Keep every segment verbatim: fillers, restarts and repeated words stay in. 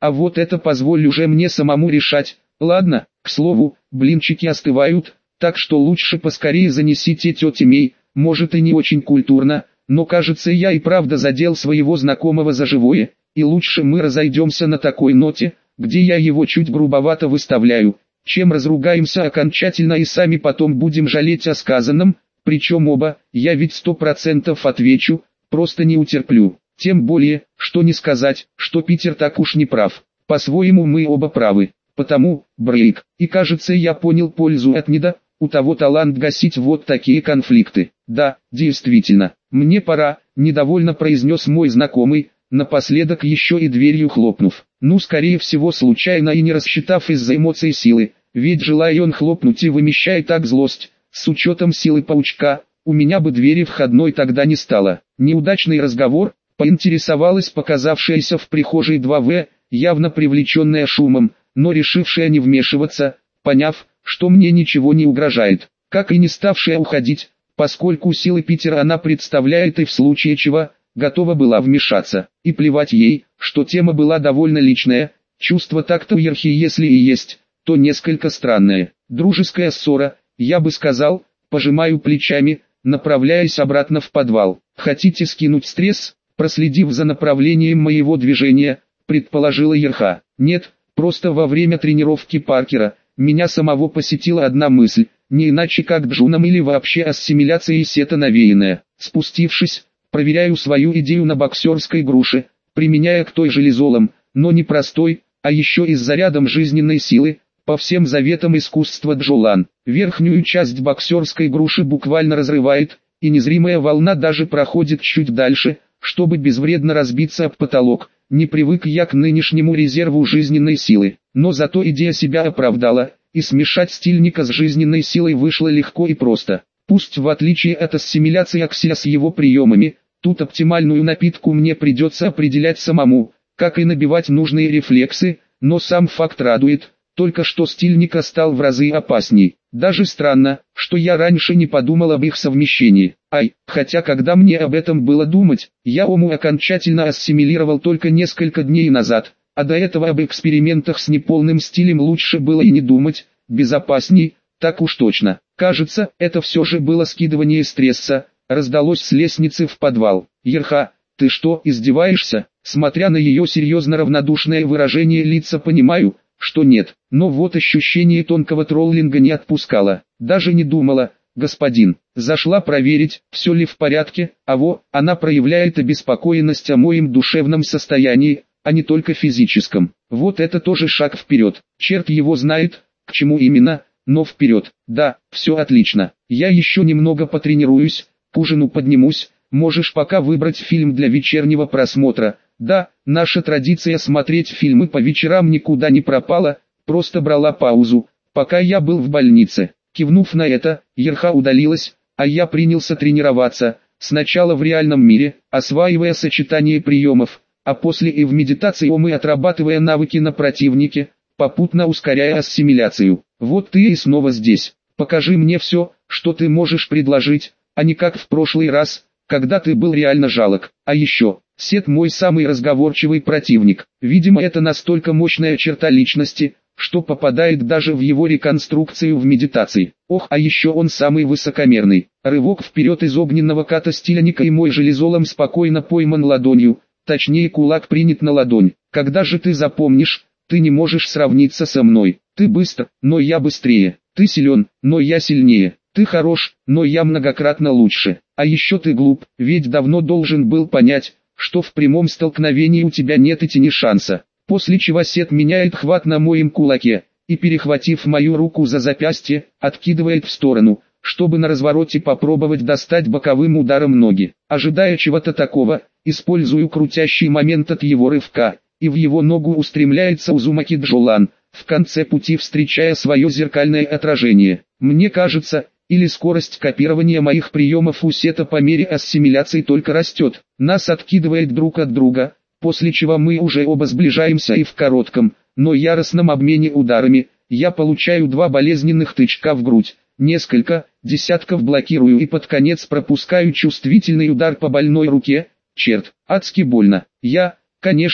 А вот это позволь уже мне самому решать. Ладно, к слову, блинчики остывают, так что лучше поскорее занесите тете Мей, может и не очень культурно, но кажется я и правда задел своего знакомого за живое, и лучше мы разойдемся на такой ноте, где я его чуть грубовато выставляю, чем разругаемся окончательно и сами потом будем жалеть о сказанном, причем оба, я ведь сто процентов отвечу, просто не утерплю. Тем более, что не сказать, что Питер так уж не прав. По-своему мы оба правы. Потому, Брейк, и кажется я понял пользу от недо, у того талант гасить вот такие конфликты. Да, действительно, мне пора, недовольно произнес мой знакомый, напоследок еще и дверью хлопнув. Ну скорее всего случайно и не рассчитав из-за эмоций силы, ведь желая он хлопнуть и вымещая так злость, с учетом силы паучка, у меня бы двери входной тогда не стало. Неудачный разговор, поинтересовалась показавшаяся в прихожей два вэ, явно привлеченная шумом, но решившая не вмешиваться, поняв, что мне ничего не угрожает, как и не ставшая уходить, поскольку силы Питера она представляет и в случае чего, готова была вмешаться, и плевать ей, что тема была довольно личная, чувство так-то у Ерхи если и есть, то несколько странное. Дружеская ссора, я бы сказал, пожимаю плечами, направляясь обратно в подвал. Хотите скинуть стресс? Проследив за направлением моего движения, предположила Ерха. Нет, просто во время тренировки Паркера, меня самого посетила одна мысль, не иначе как джуном или вообще ассимиляцией сета навеянная. Спустившись, проверяю свою идею на боксерской груше, применяя к той же лизолом, но не простой, а еще и с зарядом жизненной силы, по всем заветам искусства Джолан. Верхнюю часть боксерской груши буквально разрывает, и незримая волна даже проходит чуть дальше, чтобы безвредно разбиться об потолок. Не привык я к нынешнему резерву жизненной силы, но зато идея себя оправдала, и смешать стильника с жизненной силой вышло легко и просто. Пусть в отличие от ассимиляции Аксия с его приемами, тут оптимальную напитку мне придется определять самому, как и набивать нужные рефлексы, но сам факт радует, только что стильника стал в разы опасней. Даже странно, что я раньше не подумал об их совмещении. Ай, хотя когда мне об этом было думать, я Ому окончательно ассимилировал только несколько дней назад, а до этого об экспериментах с неполным стилем лучше было и не думать, безопасней, так уж точно. Кажется, это все же было скидывание стресса, раздалось с лестницы в подвал. Ерха, ты что, издеваешься? Смотря на ее серьезно равнодушное выражение лица понимаю, что нет, но вот ощущение тонкого троллинга не отпускало. Даже не думала, господин, зашла проверить, все ли в порядке, а во, она проявляет обеспокоенность о моем душевном состоянии, а не только физическом. Вот это тоже шаг вперед, черт его знает, к чему именно, но вперед. Да, все отлично, я еще немного потренируюсь, к ужину поднимусь, можешь пока выбрать фильм для вечернего просмотра. Да, наша традиция смотреть фильмы по вечерам никуда не пропала, просто брала паузу, пока я был в больнице. Кивнув на это, Ерха удалилась, а я принялся тренироваться, сначала в реальном мире, осваивая сочетание приемов, а после и в медитации Омы отрабатывая навыки на противнике, попутно ускоряя ассимиляцию. Вот ты и снова здесь, покажи мне все, что ты можешь предложить, а не как в прошлый раз, когда ты был реально жалок. А еще... Сет мой самый разговорчивый противник. Видимо, это настолько мощная черта личности, что попадает даже в его реконструкцию в медитации. Ох, а еще он самый высокомерный. Рывок вперед из огненного ката стильника и мой железолом спокойно пойман ладонью, точнее кулак принят на ладонь. Когда же ты запомнишь, ты не можешь сравниться со мной. Ты быстр, но я быстрее. Ты силен, но я сильнее. Ты хорош, но я многократно лучше. А еще ты глуп, ведь давно должен был понять, что в прямом столкновении у тебя нет и тени шанса. После чего Сет меняет хват на моем кулаке, и перехватив мою руку за запястье, откидывает в сторону, чтобы на развороте попробовать достать боковым ударом ноги. Ожидая чего-то такого, использую крутящий момент от его рывка, и в его ногу устремляется Узумаки Джолан, в конце пути встречая свое зеркальное отражение. Мне кажется, или скорость копирования моих приемов у Сета по мере ассимиляции только растет. Нас откидывает друг от друга, после чего мы уже оба сближаемся и в коротком, но яростном обмене ударами, я получаю два болезненных тычка в грудь, несколько десятков блокирую и под конец пропускаю чувствительный удар по больной руке. Черт, адски больно. Я, конечно,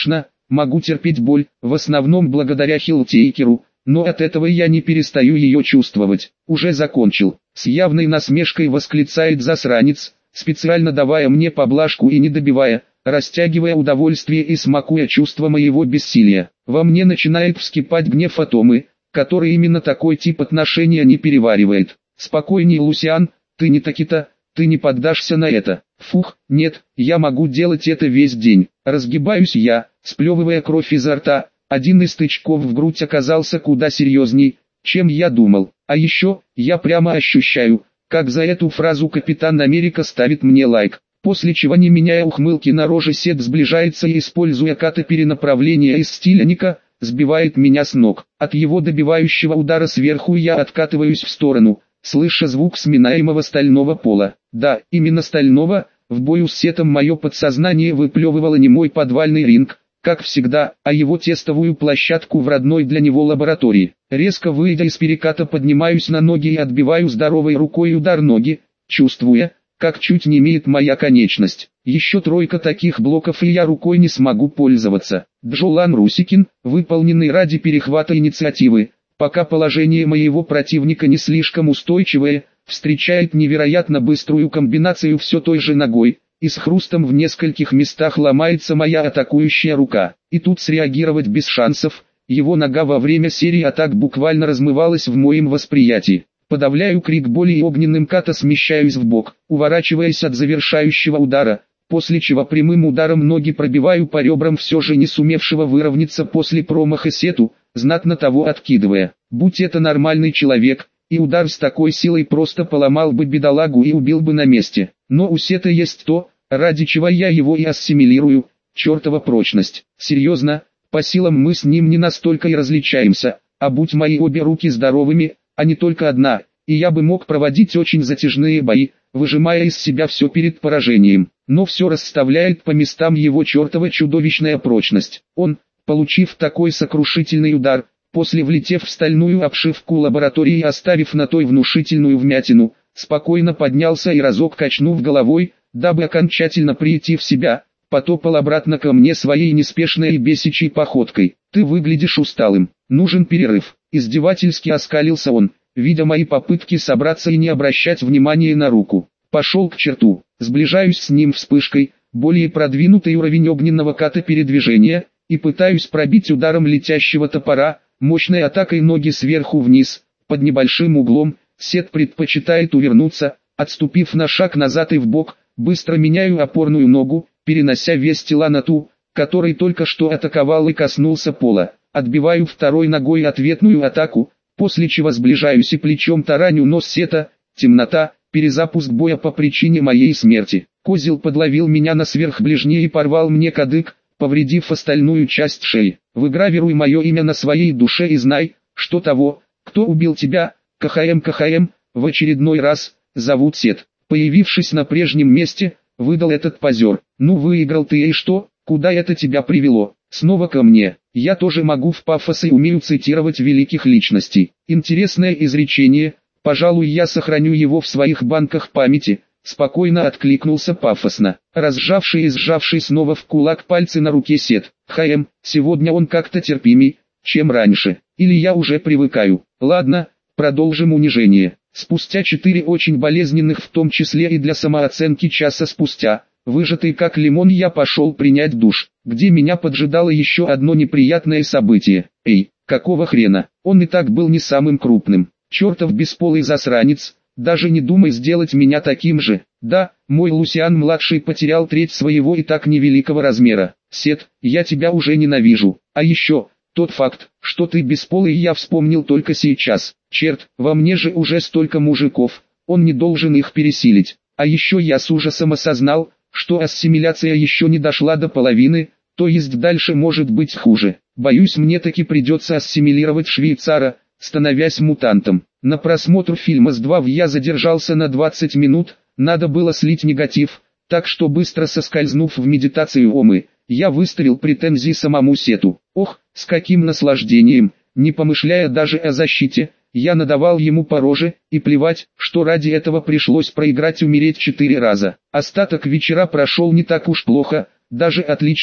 могу терпеть боль, в основном благодаря Хилтейкеру, но от этого я не перестаю ее чувствовать. Уже закончил. С явной насмешкой восклицает засранец, специально давая мне поблажку и не добивая, растягивая удовольствие и смакуя чувство моего бессилия. Во мне начинает вскипать гнев Атомы, который именно такой тип отношения не переваривает. Спокойней, Лусиан, ты не таки-то, ты не поддашься на это. Фух, нет, я могу делать это весь день. Разгибаюсь я, сплевывая кровь изо рта. Один из тычков в грудь оказался куда серьезней, чем я думал. А еще, я прямо ощущаю, как за эту фразу Капитан Америка ставит мне лайк. После чего, не меняя ухмылки на роже, Сет сближается и, используя ката перенаправления из стиля Ника, сбивает меня с ног. От его добивающего удара сверху я откатываюсь в сторону, слыша звук сминаемого стального пола. Да, именно стального. В бою с Сетом мое подсознание выплевывало не мой подвальный ринг, как всегда, а его тестовую площадку в родной для него лаборатории. Резко выйдя из переката, поднимаюсь на ноги и отбиваю здоровой рукой удар ноги, чувствуя, как чуть немеет моя конечность. Еще тройка таких блоков и я рукой не смогу пользоваться. Джолан Русикин, выполненный ради перехвата инициативы, пока положение моего противника не слишком устойчивое, встречает невероятно быструю комбинацию все той же ногой, и с хрустом в нескольких местах ломается моя атакующая рука. И тут среагировать без шансов, его нога во время серии атак буквально размывалась в моем восприятии. Подавляю крик боли и огненным ката смещаюсь в бок, уворачиваясь от завершающего удара, после чего прямым ударом ноги пробиваю по ребрам все же не сумевшего выровняться после промаха Сету, знатно того откидывая. Будь это нормальный человек, и удар с такой силой просто поломал бы бедолагу и убил бы на месте. Но у Сета есть то, ради чего я его и ассимилирую, чертова прочность. Серьезно, по силам мы с ним не настолько и различаемся, а будь мои обе руки здоровыми, а не только одна, и я бы мог проводить очень затяжные бои, выжимая из себя все перед поражением. Но все расставляет по местам его чертова чудовищная прочность. Он, получив такой сокрушительный удар, после влетев в стальную обшивку лаборатории и оставив на той внушительную вмятину, спокойно поднялся и разок качнув головой, дабы окончательно прийти в себя, потопал обратно ко мне своей неспешной и бесячей походкой. «Ты выглядишь усталым, нужен перерыв». Издевательски оскалился он, видя мои попытки собраться и не обращать внимания на руку. Пошел к черту. Сближаюсь с ним вспышкой, более продвинутый уровень огненного ката передвижения, и пытаюсь пробить ударом летящего топора, мощной атакой ноги сверху вниз, под небольшим углом. Сет предпочитает увернуться, отступив на шаг назад и вбок, быстро меняю опорную ногу, перенося вес тела на ту, который только что атаковал и коснулся пола. Отбиваю второй ногой ответную атаку, после чего сближаюсь и плечом тараню нос Сета. Темнота, перезапуск боя по причине моей смерти. Козел подловил меня на сверхближнее и порвал мне кадык, повредив остальную часть шеи. Выгравируй мое имя на своей душе и знай, что того, кто убил тебя, КХМ КХМ, в очередной раз, зовут Сет. Появившись на прежнем месте, выдал этот позер. Ну выиграл ты и что, куда это тебя привело? Снова ко мне. Я тоже могу в пафосе и умею цитировать великих личностей. Интересное изречение, пожалуй я сохраню его в своих банках памяти. Спокойно откликнулся пафосно, разжавший и сжавший снова в кулак пальцы на руке Сет. ХМ, сегодня он как-то терпимей, чем раньше. Или я уже привыкаю. Ладно, продолжим унижение. Спустя четыре очень болезненных, в том числе и для самооценки, часа спустя, выжатый как лимон, я пошел принять душ, где меня поджидало еще одно неприятное событие. Эй, какого хрена, он и так был не самым крупным. Чертов бесполый засранец, даже не думай сделать меня таким же. Да, мой Лусиан-младший потерял треть своего и так невеликого размера. Сет, я тебя уже ненавижу. А еще, тот факт, что ты бесполый, я вспомнил только сейчас. Черт, во мне же уже столько мужиков, он не должен их пересилить. А еще я с ужасом осознал, что ассимиляция еще не дошла до половины, то есть дальше может быть хуже. Боюсь, мне таки придется ассимилировать швейцара, становясь мутантом. На просмотр фильма с два в я задержался на двадцать минут, надо было слить негатив, так что быстро соскользнув в медитацию омы, я выставил претензии самому Сету. Ох, с каким наслаждением, не помышляя даже о защите, я надавал ему по роже, и плевать, что ради этого пришлось проиграть умереть четыре раза. Остаток вечера прошел не так уж плохо, даже отлично,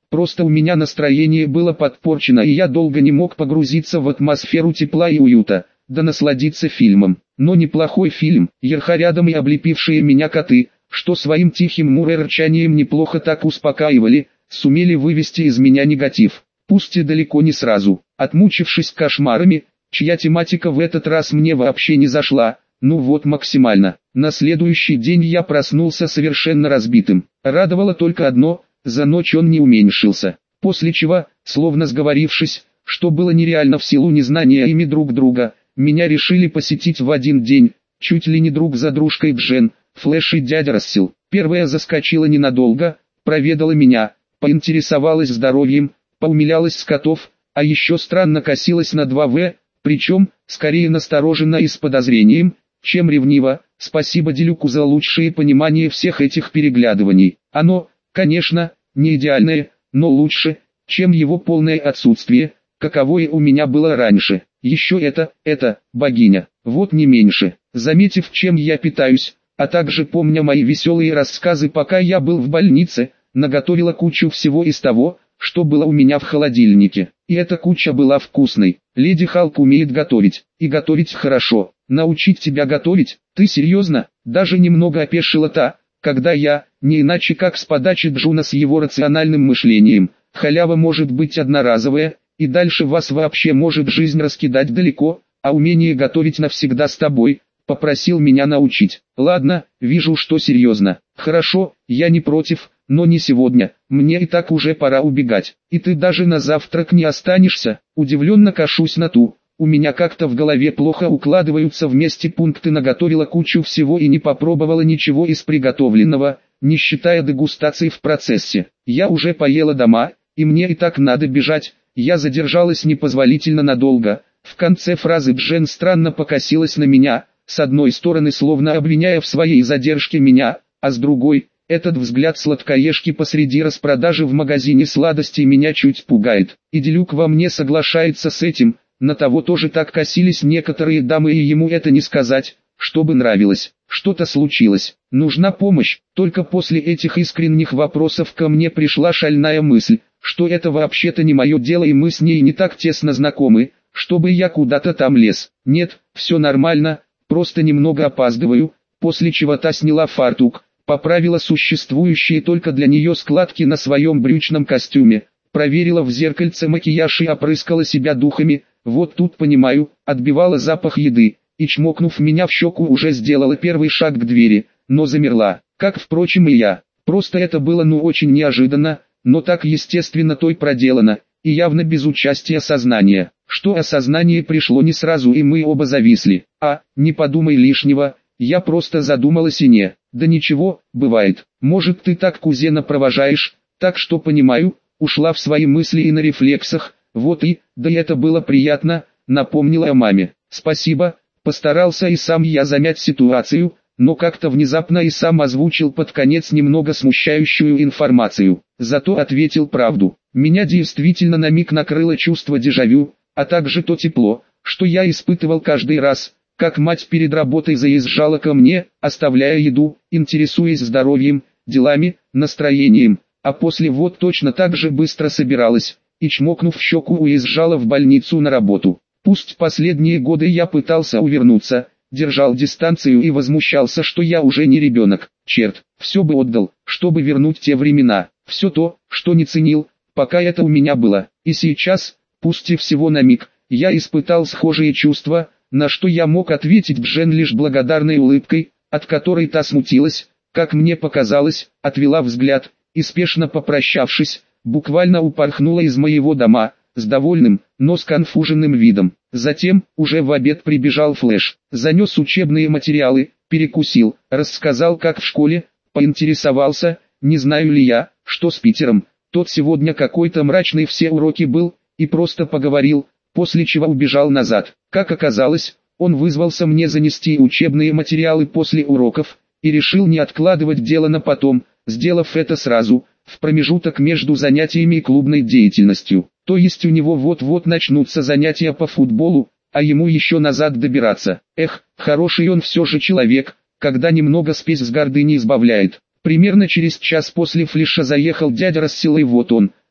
просто у меня настроение было подпорчено и я долго не мог погрузиться в атмосферу тепла и уюта, да насладиться фильмом. Но неплохой фильм, Ерха рядом и облепившие меня коты, что своим тихим мурырчанием неплохо так успокаивали, сумели вывести из меня негатив. Пусть и далеко не сразу, отмучившись кошмарами, чья тематика в этот раз мне вообще не зашла, ну вот максимально. На следующий день я проснулся совершенно разбитым. Радовало только одно, за ночь он не уменьшился. После чего, словно сговорившись, что было нереально в силу незнания ими друг друга, меня решили посетить в один день, чуть ли не друг за дружкой Джен, Флэш и дядя Рассел. Первая заскочила ненадолго, проведала меня, поинтересовалась здоровьем, поумилялась с котов, а еще странно косилась на два вэ, причем, скорее настороженно и с подозрением, чем ревниво. Спасибо Делюку за лучшее понимание всех этих переглядываний. Оно, конечно, не идеальное, но лучше, чем его полное отсутствие, каковое у меня было раньше. Еще это, это, богиня, вот не меньше. Заметив, чем я питаюсь, а также помня мои веселые рассказы, пока я был в больнице, наготовила кучу всего из того, что было у меня в холодильнике. И эта куча была вкусной. Леди Халк умеет готовить, и готовить хорошо. Научить тебя готовить? Ты серьезно? Даже немного опешила та, когда я, не иначе как с подачи Джуна с его рациональным мышлением, халява может быть одноразовая, и дальше вас вообще может жизнь раскидать далеко, а умение готовить навсегда с тобой, попросил меня научить. Ладно, вижу, что серьезно. Хорошо, я не против, но не сегодня, мне и так уже пора убегать. И ты даже на завтрак не останешься? Удивленно кашусь на ту. У меня как-то в голове плохо укладываются вместе пункты. Наготовила кучу всего и не попробовала ничего из приготовленного, не считая дегустаций в процессе. Я уже поела дома, и мне и так надо бежать. Я задержалась непозволительно надолго. В конце фразы Джен странно покосилась на меня, с одной стороны словно обвиняя в своей задержке меня, а с другой, этот взгляд сладкоежки посреди распродажи в магазине сладостей меня чуть пугает. И Делюк во мне соглашается с этим. На того тоже так косились некоторые дамы, и ему это не сказать, чтобы нравилось. Что-то случилось, нужна помощь. Только после этих искренних вопросов ко мне пришла шальная мысль, что это вообще-то не мое дело и мы с ней не так тесно знакомы, чтобы я куда-то там лез. Нет, все нормально, просто немного опаздываю. После чего та сняла фартук, поправила существующие только для нее складки на своем брючном костюме, проверила в зеркальце макияж и опрыскала себя духами. Вот тут понимаю, отбивала запах еды, и чмокнув меня в щеку уже сделала первый шаг к двери, но замерла, как впрочем и я. Просто это было ну очень неожиданно, но так естественно той проделано, и явно без участия сознания. Что осознание пришло не сразу и мы оба зависли. А, не подумай лишнего, я просто задумалась и не. Да ничего, бывает. Может ты так кузена провожаешь, так что понимаю, ушла в свои мысли и на рефлексах. Вот и, да и это было приятно, напомнила о маме. Спасибо, постарался и сам я замять ситуацию, но как-то внезапно и сам озвучил под конец немного смущающую информацию. Зато ответил правду. Меня действительно на миг накрыло чувство дежавю, а также то тепло, что я испытывал каждый раз, как мать перед работой заезжала ко мне, оставляя еду, интересуясь здоровьем, делами, настроением, а после вот точно так же быстро собиралась и, чмокнув в щеку, уезжала в больницу на работу. Пусть последние годы я пытался увернуться, держал дистанцию и возмущался, что я уже не ребенок. Черт, все бы отдал, чтобы вернуть те времена, все то, что не ценил, пока это у меня было. И сейчас, пусть и всего на миг, я испытал схожие чувства, на что я мог ответить Джен лишь благодарной улыбкой, от которой та смутилась, как мне показалось, отвела взгляд, и спешно попрощавшись, буквально упорхнула из моего дома, с довольным, но сконфуженным видом. Затем, уже в обед прибежал Флэш, занес учебные материалы, перекусил, рассказал как в школе, поинтересовался, не знаю ли я, что с Питером. Тот сегодня какой-то мрачный все уроки был, и просто поговорил, после чего убежал назад. Как оказалось, он вызвался мне занести учебные материалы после уроков, и решил не откладывать дело на потом, сделав это сразу, в промежуток между занятиями и клубной деятельностью. То есть у него вот-вот начнутся занятия по футболу, а ему еще назад добираться. Эх, хороший он все же человек, когда немного спесь с гордыни избавляет. Примерно через час после Флэша заехал дядя Рассел, и вот он,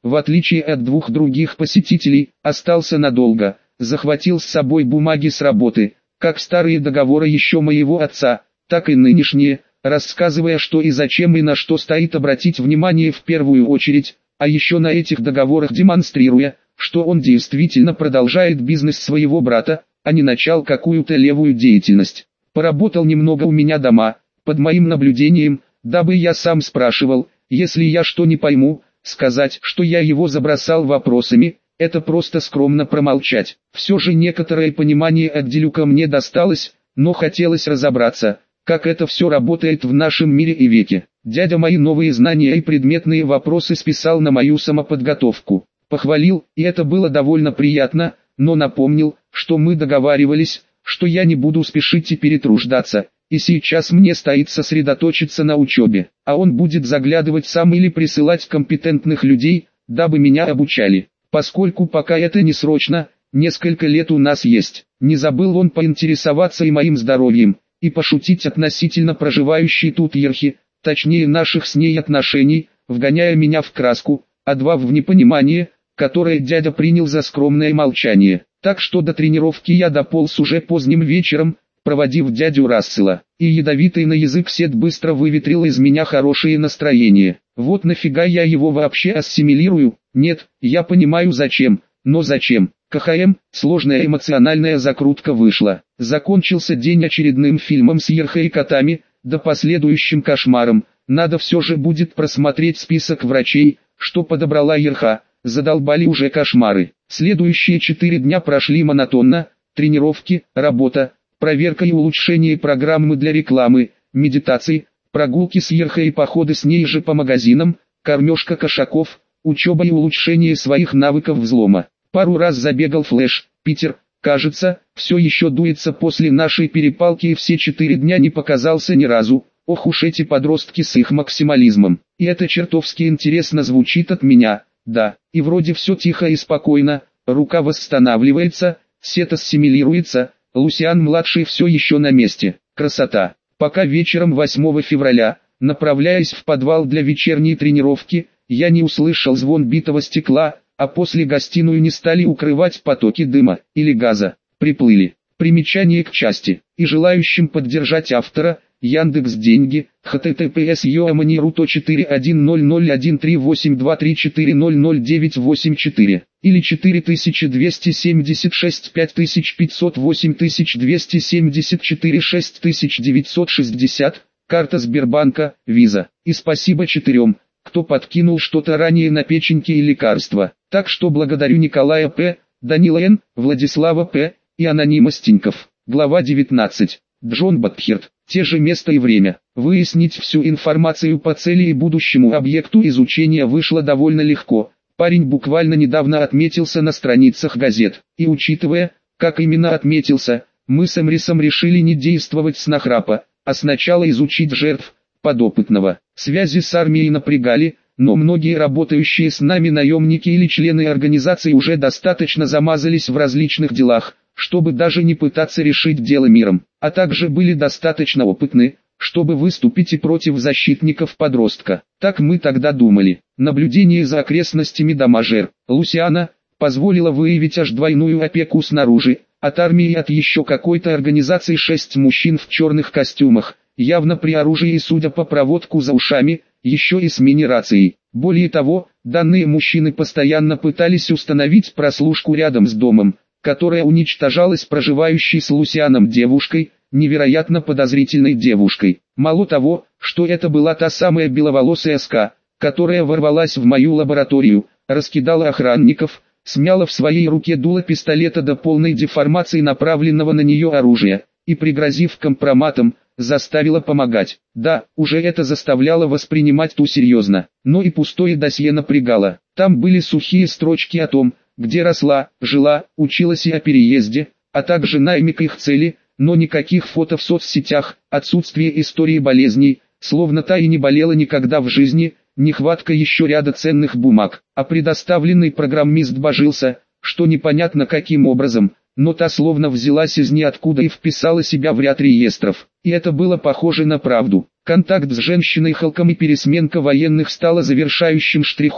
в отличие от двух других посетителей, остался надолго, захватил с собой бумаги с работы, как старые договоры еще моего отца, так и нынешние, рассказывая, что и зачем и на что стоит обратить внимание в первую очередь, а еще на этих договорах демонстрируя, что он действительно продолжает бизнес своего брата, а не начал какую-то левую деятельность. Поработал немного у меня дома, под моим наблюдением, дабы я сам спрашивал, если я что не пойму, сказать, что я его забросал вопросами, это просто скромно промолчать. Все же некоторое понимание от Делюка мне досталось, но хотелось разобраться, как это все работает в нашем мире и веке. Дядя мои новые знания и предметные вопросы списал на мою самоподготовку. Похвалил, и это было довольно приятно, но напомнил, что мы договаривались, что я не буду спешить и перетруждаться, и сейчас мне стоит сосредоточиться на учебе, а он будет заглядывать сам или присылать компетентных людей, дабы меня обучали. Поскольку пока это не срочно, несколько лет у нас есть. Не забыл он поинтересоваться и моим здоровьем, и пошутить относительно проживающей тут Ерхи, точнее наших с ней отношений, вгоняя меня в краску, а два в непонимание, которое дядя принял за скромное молчание. Так что до тренировки я дополз уже поздним вечером, проводив дядю Рассела, и ядовитый на язык Сет быстро выветрил из меня хорошее настроение. Вот нафига я его вообще ассимилирую? Нет, я понимаю зачем, но зачем? КХМ, сложная эмоциональная закрутка вышла. Закончился день очередным фильмом с Ерхой и котами, да последующим кошмаром. Надо все же будет просмотреть список врачей, что подобрала Ерха, задолбали уже кошмары. Следующие четыре дня прошли монотонно: тренировки, работа, проверка и улучшение программы для рекламы, медитации, прогулки с Ерхой и походы с ней же по магазинам, кормежка кошаков, учеба и улучшение своих навыков взлома. Пару раз забегал Флэш, Питер, кажется, все еще дуется после нашей перепалки и все четыре дня не показался ни разу. Ох уж эти подростки с их максимализмом. И это чертовски интересно звучит от меня, да, и вроде все тихо и спокойно, рука восстанавливается, Сет ассимилируется, Лусиан-младший все еще на месте, красота. Пока вечером восьмого февраля, направляясь в подвал для вечерней тренировки, я не услышал звон битого стекла, а после гостиную не стали укрывать потоки дыма или газа. Приплыли. Примечание к части. И желающим поддержать автора, Яндекс.Деньги, https yoamani.ru четыре один ноль ноль один три восемь два три четыре ноль ноль девять восемь четыре или четыре двести семьдесят шесть пять пятьсот восемь двести семьдесят четыре шесть девятьсот шестьдесят, карта Сбербанка, Виза. И спасибо четырем, кто подкинул что-то ранее на печеньки и лекарства. Так что благодарю Николая П., Данила Н., Владислава П. и Анонима Стиньков. Глава девятнадцать. Джон Батхерт. Те же место и время. Выяснить всю информацию по цели и будущему объекту изучения вышло довольно легко. Парень буквально недавно отметился на страницах газет. И учитывая, как именно отметился, мы с Эмрисом решили не действовать с нахрапа, а сначала изучить жертв подопытного. Связи с армией напрягали, но многие работающие с нами наемники или члены организации уже достаточно замазались в различных делах, чтобы даже не пытаться решить дело миром, а также были достаточно опытны, чтобы выступить и против защитников подростка. Так мы тогда думали. Наблюдение за окрестностями дома Жер Лусиана позволило выявить аж двойную опеку снаружи, от армии и от еще какой-то организации шесть мужчин в черных костюмах, явно при оружии и, судя по проводку за ушами, еще и с мини-рацией. Более того, данные мужчины постоянно пытались установить прослушку рядом с домом, которая уничтожалась проживающей с Лусианом девушкой, невероятно подозрительной девушкой. Мало того, что это была та самая беловолосая СК, которая ворвалась в мою лабораторию, раскидала охранников, смяла в своей руке дуло пистолета до полной деформации направленного на нее оружия, и, пригрозив компроматом, заставила помогать. Да, уже это заставляло воспринимать ту серьезно, но и пустое досье напрягало. Там были сухие строчки о том, где росла, жила, училась и о переезде, а также намек их цели, но никаких фото в соцсетях, отсутствие истории болезней, словно та и не болела никогда в жизни, нехватка еще ряда ценных бумаг, а предоставленный программист божился, что непонятно каким образом, но та словно взялась из ниоткуда и вписала себя в ряд реестров, и это было похоже на правду. Контакт с женщиной Халком и пересменка военных стала завершающим штрихом,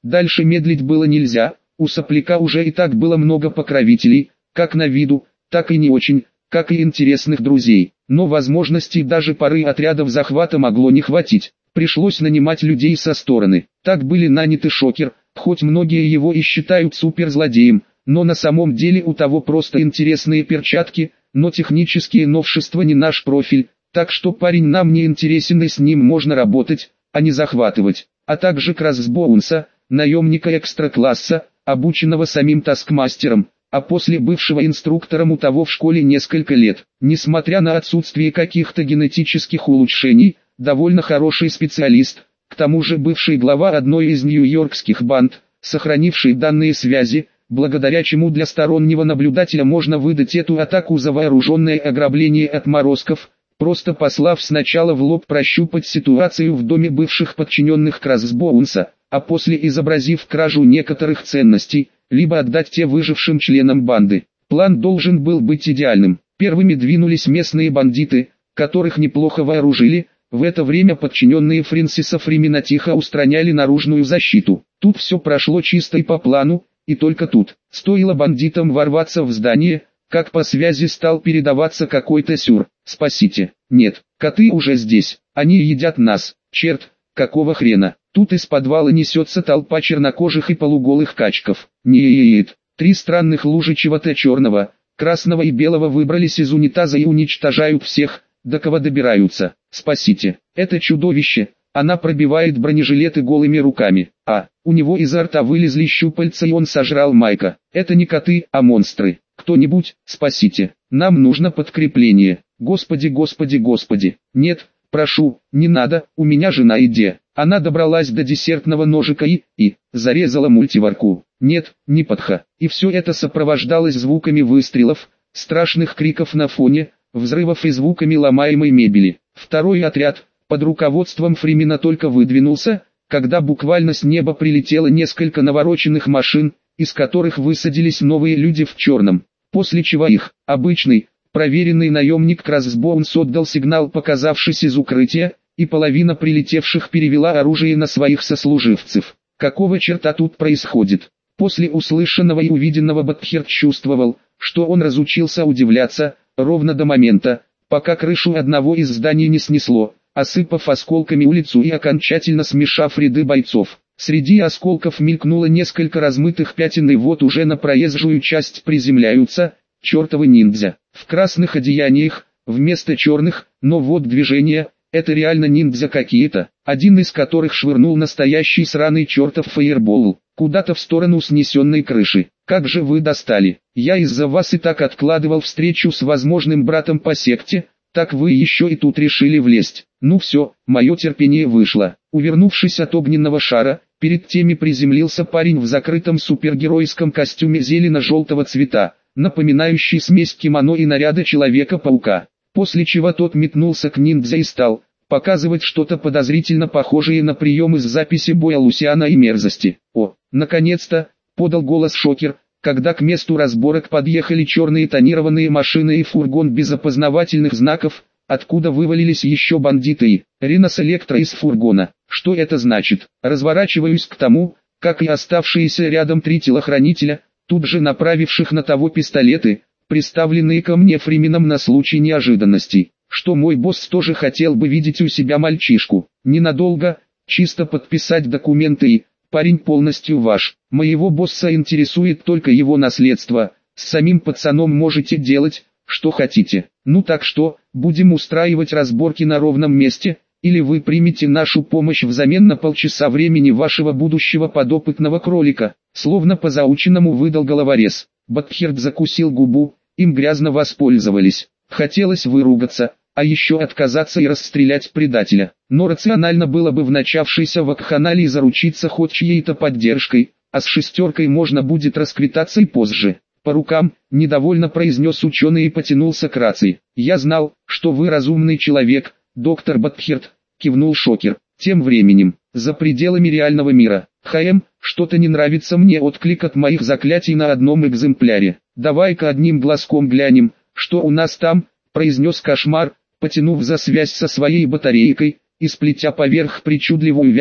Дальше медлить было нельзя, у сопляка уже и так было много покровителей, как на виду, так и не очень, как и интересных друзей. Но возможностей даже пары отрядов захвата могло не хватить. Пришлось нанимать людей со стороны. Так были наняты Шокер, хоть многие его и считают суперзлодеем, но на самом деле у того просто интересные перчатки, но технические новшества не наш профиль, так что парень нам не интересен и с ним можно работать, а не захватывать. А также Кразсбоунса, наемника экстра-класса, обученного самим таскмастером, а после бывшего инструктором у того в школе несколько лет. Несмотря на отсутствие каких-то генетических улучшений, довольно хороший специалист, к тому же бывший глава одной из нью-йоркских банд, сохранивший данные связи, благодаря чему для стороннего наблюдателя можно выдать эту атаку за вооруженное ограбление отморозков, просто послав сначала в лоб прощупать ситуацию в доме бывших подчиненных Кразсбоунса, а после изобразив кражу некоторых ценностей, либо отдать те выжившим членам банды. План должен был быть идеальным. Первыми двинулись местные бандиты, которых неплохо вооружили. В это время подчиненные Фрэнсиса Фримена тихо устраняли наружную защиту. Тут все прошло чисто и по плану, и только тут. Стоило бандитам ворваться в здание, как по связи стал передаваться какой-то сюр. «Спасите». «Нет, коты уже здесь, они едят нас». «Черт, какого хрена?» Тут из подвала несется толпа чернокожих и полуголых качков. Нет, три странных лужи чего-то черного, красного и белого выбрались из унитаза и уничтожают всех, до кого добираются. «Спасите, это чудовище». Она пробивает бронежилеты голыми руками. А, у него изо рта вылезли щупальца и он сожрал Майка. Это не коты, а монстры. Кто-нибудь, спасите. Нам нужно подкрепление. Господи, господи, господи. Нет, прошу, не надо, у меня жена и де. Она добралась до десертного ножика и, и, зарезала мультиварку. Нет, не подха. И все это сопровождалось звуками выстрелов, страшных криков на фоне, взрывов и звуками ломаемой мебели. Второй отряд, под руководством Фримена только выдвинулся, когда буквально с неба прилетело несколько навороченных машин, из которых высадились новые люди в черном. После чего их, обычный, проверенный наемник Кразсбоунс отдал сигнал, показавшись из укрытия, и половина прилетевших перевела оружие на своих сослуживцев. Какого черта тут происходит? После услышанного и увиденного Батхерт чувствовал, что он разучился удивляться, ровно до момента, пока крышу одного из зданий не снесло, осыпав осколками улицу и окончательно смешав ряды бойцов. Среди осколков мелькнуло несколько размытых пятен и вот уже на проезжую часть приземляются, чертовы ниндзя, в красных одеяниях, вместо черных, но вот движение, это реально ниндзя какие-то, один из которых швырнул настоящий сраный чертов фаербол, куда-то в сторону снесенной крыши. Как же вы достали, я из-за вас и так откладывал встречу с возможным братом по секте, так вы еще и тут решили влезть. Ну все, мое терпение вышло. Увернувшись от огненного шара, перед теми приземлился парень в закрытом супергеройском костюме зелено-желтого цвета, напоминающий смесь кимоно и наряда Человека-паука. После чего тот метнулся к ниндзя и стал показывать что-то подозрительно похожее на прием из записи боя Лусиана и мерзости. «О, наконец-то!» — подал голос Шокер, когда к месту разборок подъехали черные тонированные машины и фургон без опознавательных знаков, откуда вывалились еще бандиты и Ринос Электро из фургона. Что это значит? Разворачиваюсь к тому, как и оставшиеся рядом три телохранителя, тут же направивших на того пистолеты, приставленные ко мне Фрименом на случай неожиданностей, что мой босс тоже хотел бы видеть у себя мальчишку. Ненадолго, чисто подписать документы и, парень полностью ваш. Моего босса интересует только его наследство, с самим пацаном можете делать, что хотите. Ну так что, будем устраивать разборки на ровном месте, или вы примете нашу помощь взамен на полчаса времени вашего будущего подопытного кролика, словно по заученному выдал головорез. Батхерт закусил губу, им грязно воспользовались. Хотелось выругаться, а еще отказаться и расстрелять предателя. Но рационально было бы в начавшейся вакханалии заручиться хоть чьей-то поддержкой, а с шестеркой можно будет расквитаться и позже. По рукам, недовольно произнес ученый и потянулся к рации. «Я знал, что вы разумный человек, доктор Батхерт», кивнул Шокер. Тем временем, за пределами реального мира, «ХМ, что-то не нравится мне отклик от моих заклятий на одном экземпляре. Давай-ка одним глазком глянем, что у нас там», произнес Кошмар, потянув за связь со своей батарейкой, и сплетя поверх причудливую вязь,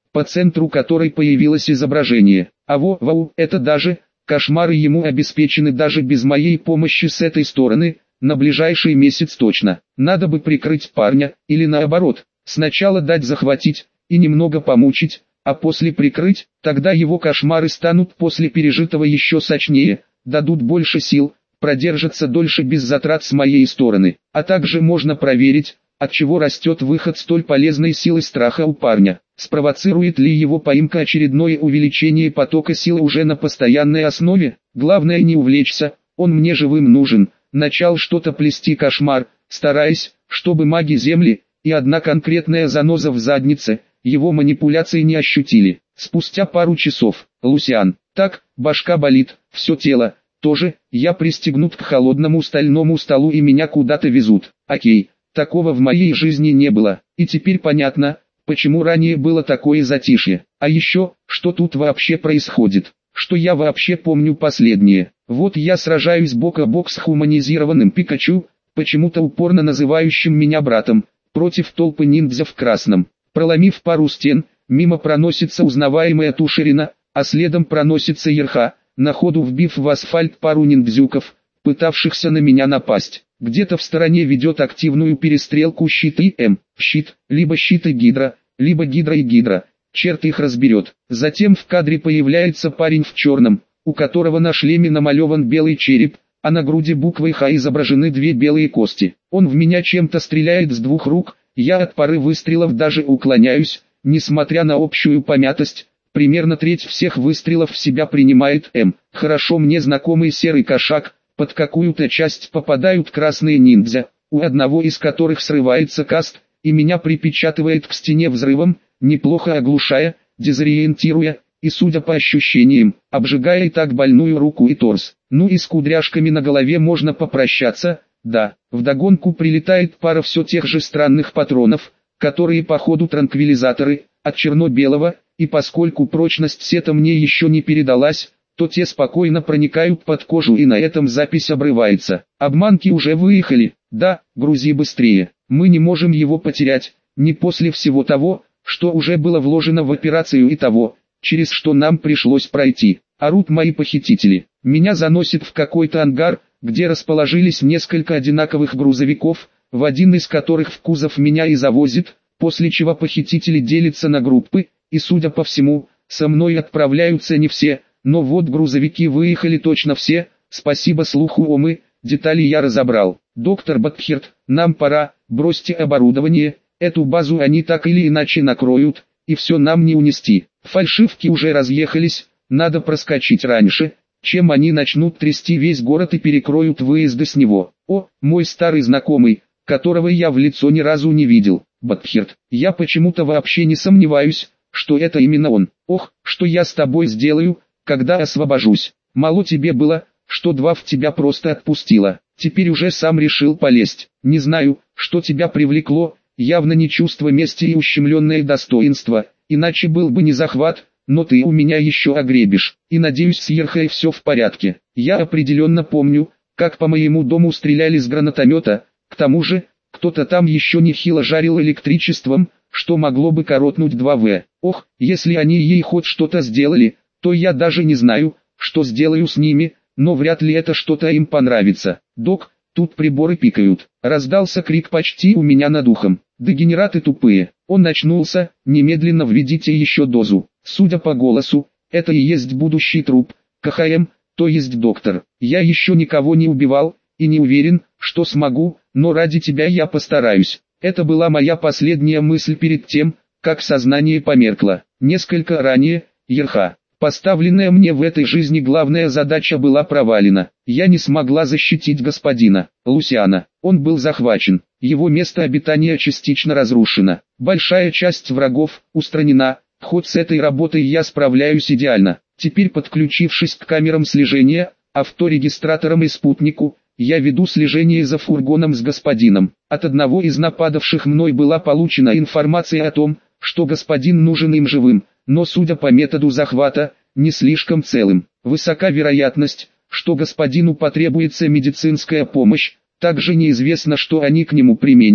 по центру которой появилось изображение. А во, вау, это даже, кошмары ему обеспечены даже без моей помощи с этой стороны, на ближайший месяц точно. Надо бы прикрыть парня, или наоборот, сначала дать захватить, и немного помучить, а после прикрыть, тогда его кошмары станут после пережитого еще сочнее, дадут больше сил, продержатся дольше без затрат с моей стороны. А также можно проверить, от чего растет выход столь полезной силы страха у парня. Спровоцирует ли его поимка очередное увеличение потока силы уже на постоянной основе? Главное не увлечься, он мне живым нужен. Начал что-то плести кошмар, стараясь, чтобы маги Земли, и одна конкретная заноза в заднице, его манипуляции не ощутили. Спустя пару часов, Лусиан, так, башка болит, все тело, тоже, я пристегнут к холодному стальному столу и меня куда-то везут. Окей, такого в моей жизни не было, и теперь понятно, почему ранее было такое затишье. А еще, что тут вообще происходит, что я вообще помню последнее. Вот я сражаюсь бок о бок с хуманизированным Пикачу, почему-то упорно называющим меня братом, против толпы ниндзя в красном. Проломив пару стен, мимо проносится узнаваемая Тушерина, а следом проносится Ерха, на ходу вбив в асфальт пару ниндзюков, пытавшихся на меня напасть. Где-то в стороне ведет активную перестрелку щит и М, щит, либо щит и гидра, либо гидра и гидра, черт их разберет. Затем в кадре появляется парень в черном, у которого на шлеме намалеван белый череп, а на груди буквой Х изображены две белые кости. Он в меня чем-то стреляет с двух рук, я от пары выстрелов даже уклоняюсь, несмотря на общую помятость. Примерно треть всех выстрелов в себя принимает М. Хорошо мне знакомый серый кошак, под какую-то часть попадают красные ниндзя, у одного из которых срывается каст, и меня припечатывает к стене взрывом, неплохо оглушая, дезориентируя, и судя по ощущениям, обжигая и так больную руку и торс. Ну и с кудряшками на голове можно попрощаться, да. Вдогонку прилетает пара все тех же странных патронов, которые походу транквилизаторы, от черно-белого, и поскольку прочность сета мне еще не передалась, то те спокойно проникают под кожу и на этом запись обрывается. Обманки уже выехали, да, грузи быстрее, мы не можем его потерять, не после всего того, что уже было вложено в операцию и того, через что нам пришлось пройти. Орут мои похитители, меня заносит в какой-то ангар, где расположились несколько одинаковых грузовиков, в один из которых в кузов меня и завозит, после чего похитители делятся на группы, и судя по всему, со мной отправляются не все, но вот грузовики выехали точно все, спасибо слуху Омы, детали я разобрал. Доктор Батхерт, нам пора, бросьте оборудование, эту базу они так или иначе накроют, и все нам не унести. Фальшивки уже разъехались, надо проскочить раньше, чем они начнут трясти весь город и перекроют выезды с него. О, мой старый знакомый, которого я в лицо ни разу не видел, Батхерт, я почему-то вообще не сомневаюсь, что это именно он. Ох, что я с тобой сделаю, когда освобожусь. Мало тебе было, что два в тебя просто отпустила. Теперь уже сам решил полезть. Не знаю, что тебя привлекло, явно не чувство мести и ущемленное достоинство, иначе был бы не захват, но ты у меня еще огребешь. И надеюсь, с Ерхой все в порядке. Я определенно помню, как по моему дому стреляли с гранатомета, к тому же, кто-то там еще нехило жарил электричеством, что могло бы коротнуть два вэ. Ох, если они ей хоть что-то сделали, то я даже не знаю, что сделаю с ними, но вряд ли это что-то им понравится. Док, тут приборы пикают. Раздался крик почти у меня над ухом. Дегенераты тупые. Он очнулся, немедленно введите еще дозу. Судя по голосу, это и есть будущий труп, КХМ, то есть доктор. Я еще никого не убивал, и не уверен, что смогу, но ради тебя я постараюсь. Это была моя последняя мысль перед тем, как сознание померкло. Несколько ранее, Ерха. Поставленная мне в этой жизни главная задача была провалена. Я не смогла защитить господина Лусиана. Он был захвачен. Его место обитания частично разрушено. Большая часть врагов устранена. Хоть с этой работой я справляюсь идеально. Теперь, подключившись к камерам слежения, авторегистраторам и спутнику, я веду слежение за фургоном с господином. От одного из нападавших мной была получена информация о том, что господин нужен им живым, но судя по методу захвата, не слишком целым. Высока вероятность, что господину потребуется медицинская помощь, также неизвестно, что они к нему применят.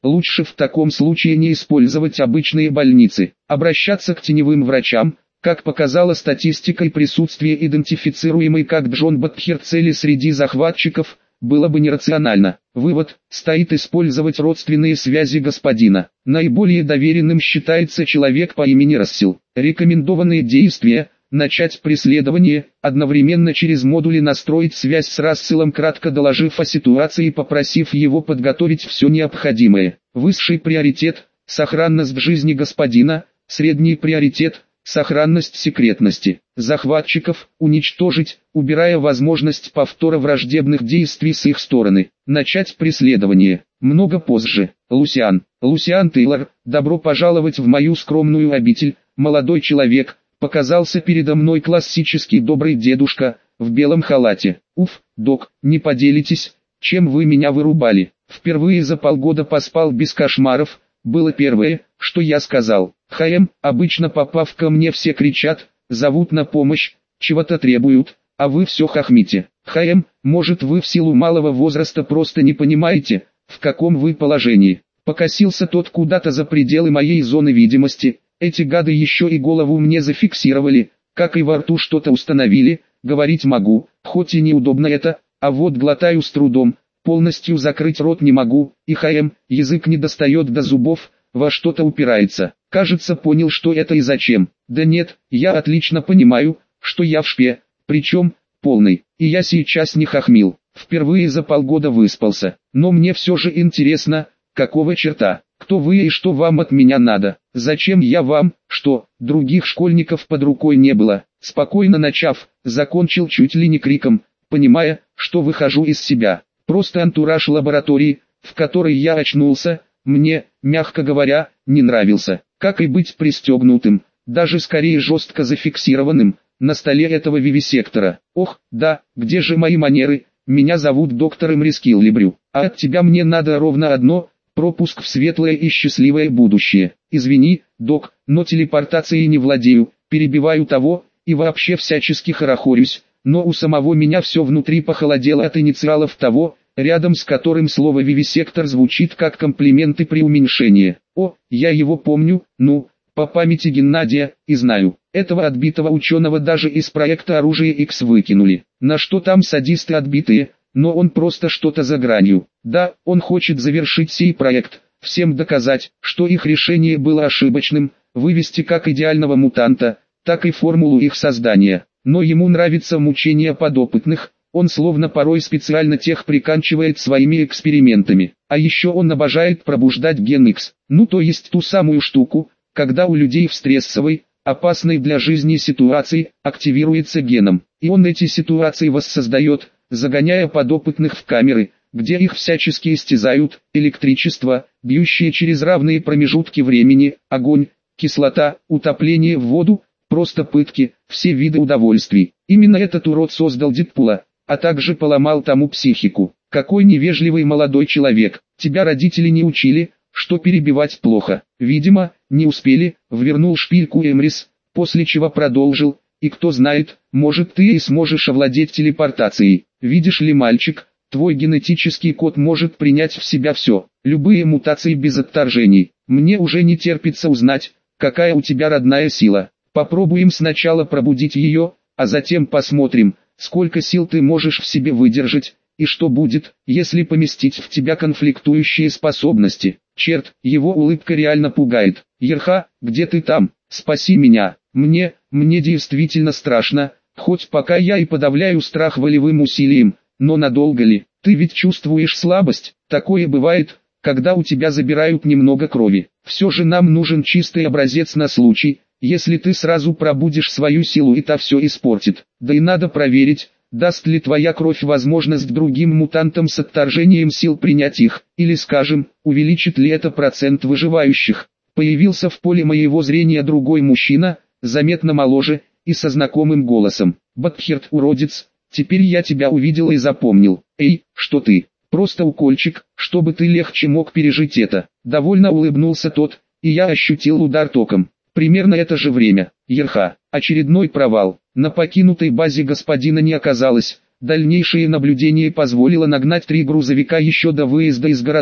Лучше в таком случае не использовать обычные больницы, обращаться к теневым врачам. Как показала статистика, и присутствие идентифицируемой как Джон Батхер цели среди захватчиков было бы нерационально. Вывод: стоит использовать родственные связи господина. Наиболее доверенным считается человек по имени Рассел. Рекомендованные действия: начать преследование, одновременно через модули настроить связь с Расселом, кратко доложив о ситуации и попросив его подготовить все необходимое. Высший приоритет – сохранность жизни господина, средний приоритет – сохранность секретности. Захватчиков уничтожить, убирая возможность повтора враждебных действий с их стороны. Начать преследование. Много позже. Лусиан. Лусиан Тейлор, добро пожаловать в мою скромную обитель, молодой человек. Показался передо мной классический добрый дедушка, в белом халате. Уф, док, не поделитесь, чем вы меня вырубали. Впервые за полгода поспал без кошмаров, было первое, что я сказал. Хэм, обычно попав ко мне все кричат, зовут на помощь, чего-то требуют, а вы все хохмите. Хэм, может вы в силу малого возраста просто не понимаете, в каком вы положении. Покосился тот куда-то за пределы моей зоны видимости. Эти гады еще и голову мне зафиксировали, как и во рту что-то установили. Говорить могу, хоть и неудобно это, а вот глотаю с трудом, полностью закрыть рот не могу, и ХМ, язык не достает до зубов, во что-то упирается. Кажется, понял, что это и зачем. Да нет, я отлично понимаю, что я в шпе, причем полный, и я сейчас не хохмил. Впервые за полгода выспался, но мне все же интересно, какого черта, кто вы и что вам от меня надо, зачем я вам, что, других школьников под рукой не было. Спокойно начав, закончил чуть ли не криком, понимая, что выхожу из себя. Просто антураж лаборатории, в которой я очнулся, мне, мягко говоря, не нравился. Как и быть пристегнутым, даже скорее жестко зафиксированным, на столе этого вивисектора. Ох, да, где же мои манеры? Меня зовут доктор Эмрис Киллибрю, а от тебя мне надо ровно одно – пропуск в светлое и счастливое будущее. Извини, док, но телепортацией не владею, перебиваю того, и вообще всячески хорохорюсь, но у самого меня все внутри похолодело от инициалов того, рядом с которым слово «вивисектор» звучит как комплимент и преуменьшение. О, я его помню, ну, по памяти Геннадия, и знаю. Этого отбитого ученого даже из проекта «Оружие Икс» выкинули. На что там садисты отбитые, но он просто что-то за гранью. Да, он хочет завершить сей проект, всем доказать, что их решение было ошибочным, вывести как идеального мутанта, так и формулу их создания. Но ему нравится мучение подопытных, он словно порой специально тех приканчивает своими экспериментами. А еще он обожает пробуждать ген Икс, ну то есть ту самую штуку, когда у людей в стрессовой, опасной для жизни ситуации, активируется геном, и он эти ситуации воссоздает, загоняя подопытных в камеры, где их всячески истязают, электричество, бьющее через равные промежутки времени, огонь, кислота, утопление в воду, просто пытки, все виды удовольствий. Именно этот урод создал Дэдпула, а также поломал тому психику. Какой невежливый молодой человек, тебя родители не учили, что перебивать плохо. Видимо, не успели, ввернул шпильку Эмрис, после чего продолжил, и кто знает, может ты и сможешь овладеть телепортацией. Видишь ли, мальчик, твой генетический код может принять в себя все, любые мутации без отторжений. Мне уже не терпится узнать, какая у тебя родная сила. Попробуем сначала пробудить ее, а затем посмотрим, сколько сил ты можешь в себе выдержать, и что будет, если поместить в тебя конфликтующие способности. Черт, его улыбка реально пугает. Ерха, где ты там? Спаси меня. Мне, мне действительно страшно, хоть пока я и подавляю страх волевым усилием, но надолго ли? Ты ведь чувствуешь слабость? Такое бывает, когда у тебя забирают немного крови. Все же нам нужен чистый образец на случай, если ты сразу пробудишь свою силу и та все испортит. Да и надо проверить, даст ли твоя кровь возможность другим мутантам с отторжением сил принять их, или, скажем, увеличит ли это процент выживающих. Появился в поле моего зрения другой мужчина, заметно моложе, и со знакомым голосом. Батхерт, уродец, теперь я тебя увидел и запомнил. Эй, что ты? Просто укольчик, чтобы ты легче мог пережить это. Довольно улыбнулся тот, и я ощутил удар током. Примерно это же время. Ерха. Очередной провал. На покинутой базе господина не оказалось. Дальнейшее наблюдение позволило нагнать три грузовика еще до выезда из города,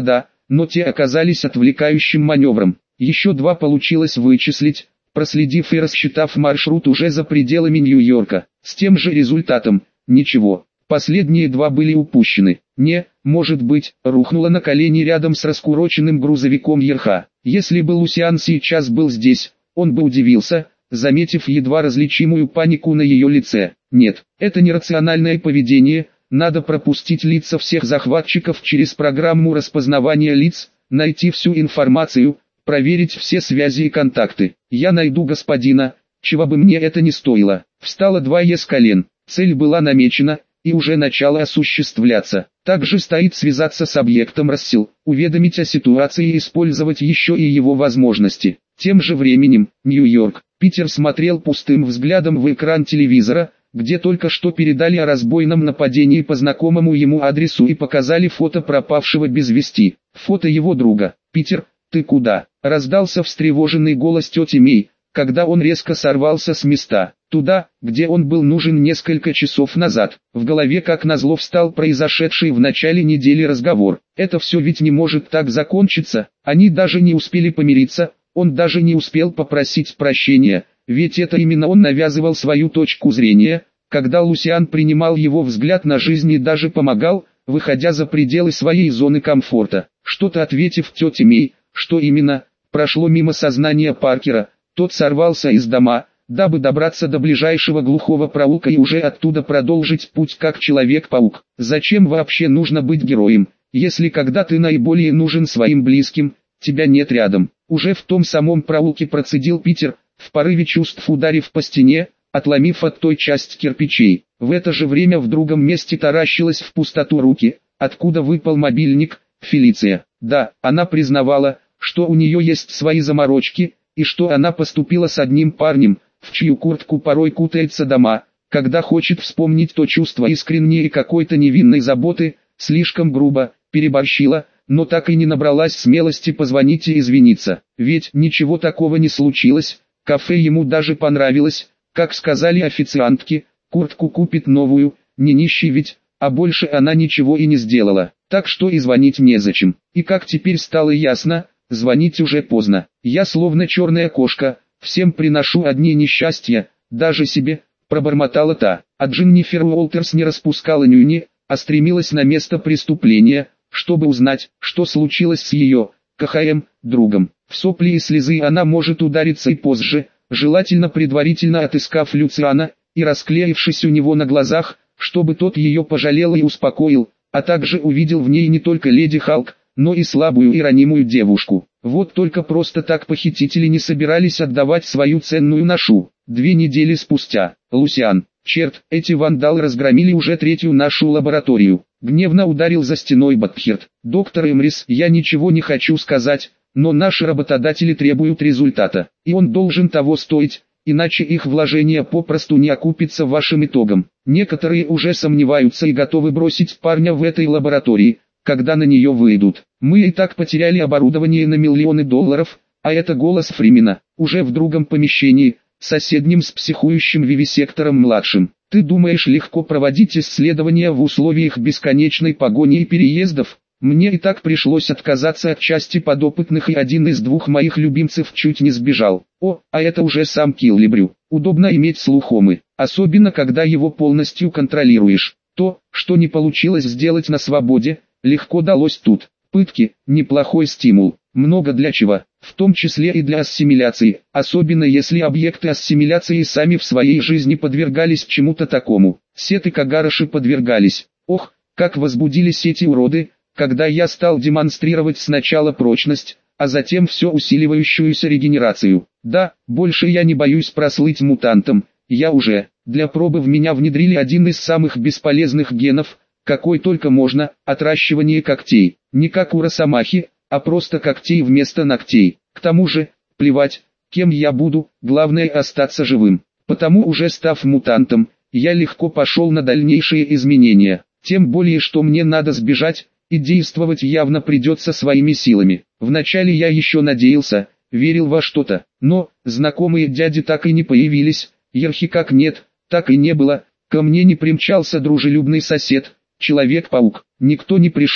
но те оказались отвлекающим маневром. Еще два получилось вычислить, проследив и рассчитав маршрут уже за пределами Нью-Йорка. С тем же результатом – ничего. Последние два были упущены. Не, может быть, рухнула на колени рядом с раскуроченным грузовиком Ерха. Если бы Лусиан сейчас был здесь, он бы удивился, заметив едва различимую панику на ее лице. Нет, это нерациональное поведение, надо пропустить лица всех захватчиков через программу распознавания лиц, найти всю информацию, проверить все связи и контакты. Я найду господина, чего бы мне это ни стоило. Встало двое с колен, цель была намечена и уже начала осуществляться. Также стоит связаться с объектом рассил, уведомить о ситуации и использовать еще и его возможности. Тем же временем, Нью-Йорк, Питер смотрел пустым взглядом в экран телевизора, где только что передали о разбойном нападении по знакомому ему адресу и показали фото пропавшего без вести. Фото его друга. «Питер, ты куда?» — раздался встревоженный голос тети Мэй, когда он резко сорвался с места. Туда, где он был нужен несколько часов назад. В голове как назло встал произошедший в начале недели разговор. Это все ведь не может так закончиться. Они даже не успели помириться, он даже не успел попросить прощения. Ведь это именно он навязывал свою точку зрения, когда Лусиан принимал его взгляд на жизнь и даже помогал, выходя за пределы своей зоны комфорта. Что-то ответив тете Мэй, что именно, прошло мимо сознания Паркера. Тот сорвался из дома, дабы добраться до ближайшего глухого проулка и уже оттуда продолжить путь как Человек-паук. Зачем вообще нужно быть героем, если когда ты наиболее нужен своим близким, тебя нет рядом? Уже в том самом проулке процедил Питер, в порыве чувств ударив по стене, отломив от той часть кирпичей. В это же время в другом месте таращилась в пустоту руки, откуда выпал мобильник, Фелиция. Да, она признавала, что у нее есть свои заморочки, и что она поступила с одним парнем, в чью куртку порой кутается дома, когда хочет вспомнить то чувство искренней и какой-то невинной заботы, слишком грубо, переборщила, но так и не набралась смелости позвонить и извиниться. Ведь ничего такого не случилось, кафе ему даже понравилось, как сказали официантки, куртку купит новую, не нищий ведь, а больше она ничего и не сделала, так что и звонить незачем. И как теперь стало ясно, звонить уже поздно. Я словно черная кошка, всем приношу одни несчастья, даже себе, пробормотала та. А Дженнифер Уолтерс не распускала нюни, а стремилась на место преступления, чтобы узнать, что случилось с ее, КХМ, другом. В сопли и слезы она может удариться и позже, желательно предварительно отыскав Люциана, и расклеившись у него на глазах, чтобы тот ее пожалел и успокоил, а также увидел в ней не только леди Халк, но и слабую и ранимую девушку. Вот только просто так похитители не собирались отдавать свою ценную ношу. Две недели спустя, Лусиан, черт, эти вандалы разгромили уже третью нашу лабораторию. Гневно ударил за стеной Батхерт. Доктор Эмрис, я ничего не хочу сказать, но наши работодатели требуют результата, и он должен того стоить, иначе их вложение попросту не окупится вашим итогом. Некоторые уже сомневаются и готовы бросить парня в этой лаборатории, когда на нее выйдут. Мы и так потеряли оборудование на миллионы долларов, а это голос Фримена, уже в другом помещении, соседним с психующим вивисектором-младшим. Ты думаешь легко проводить исследования в условиях бесконечной погони и переездов? Мне и так пришлось отказаться от части подопытных, и один из двух моих любимцев чуть не сбежал. О, а это уже сам Киллибрю. Удобно иметь слухомы, особенно когда его полностью контролируешь. То, что не получилось сделать на свободе, легко далось тут. Пытки – неплохой стимул, много для чего, в том числе и для ассимиляции, особенно если объекты ассимиляции сами в своей жизни подвергались чему-то такому. Сет и Кагараши подвергались. Ох, как возбудились эти уроды, когда я стал демонстрировать сначала прочность, а затем все усиливающуюся регенерацию. Да, больше я не боюсь прослыть мутантом, я уже, для пробы в меня внедрили один из самых бесполезных генов, какой только можно, отращивание когтей. Не как у Росомахи, а просто когтей вместо ногтей. К тому же, плевать, кем я буду, главное остаться живым. Потому уже став мутантом, я легко пошел на дальнейшие изменения. Тем более, что мне надо сбежать, и действовать явно придется своими силами. Вначале я еще надеялся, верил во что-то, но знакомые дяди так и не появились, Ерхи как нет, так и не было. Ко мне не примчался дружелюбный сосед, Человек-паук, никто не пришел.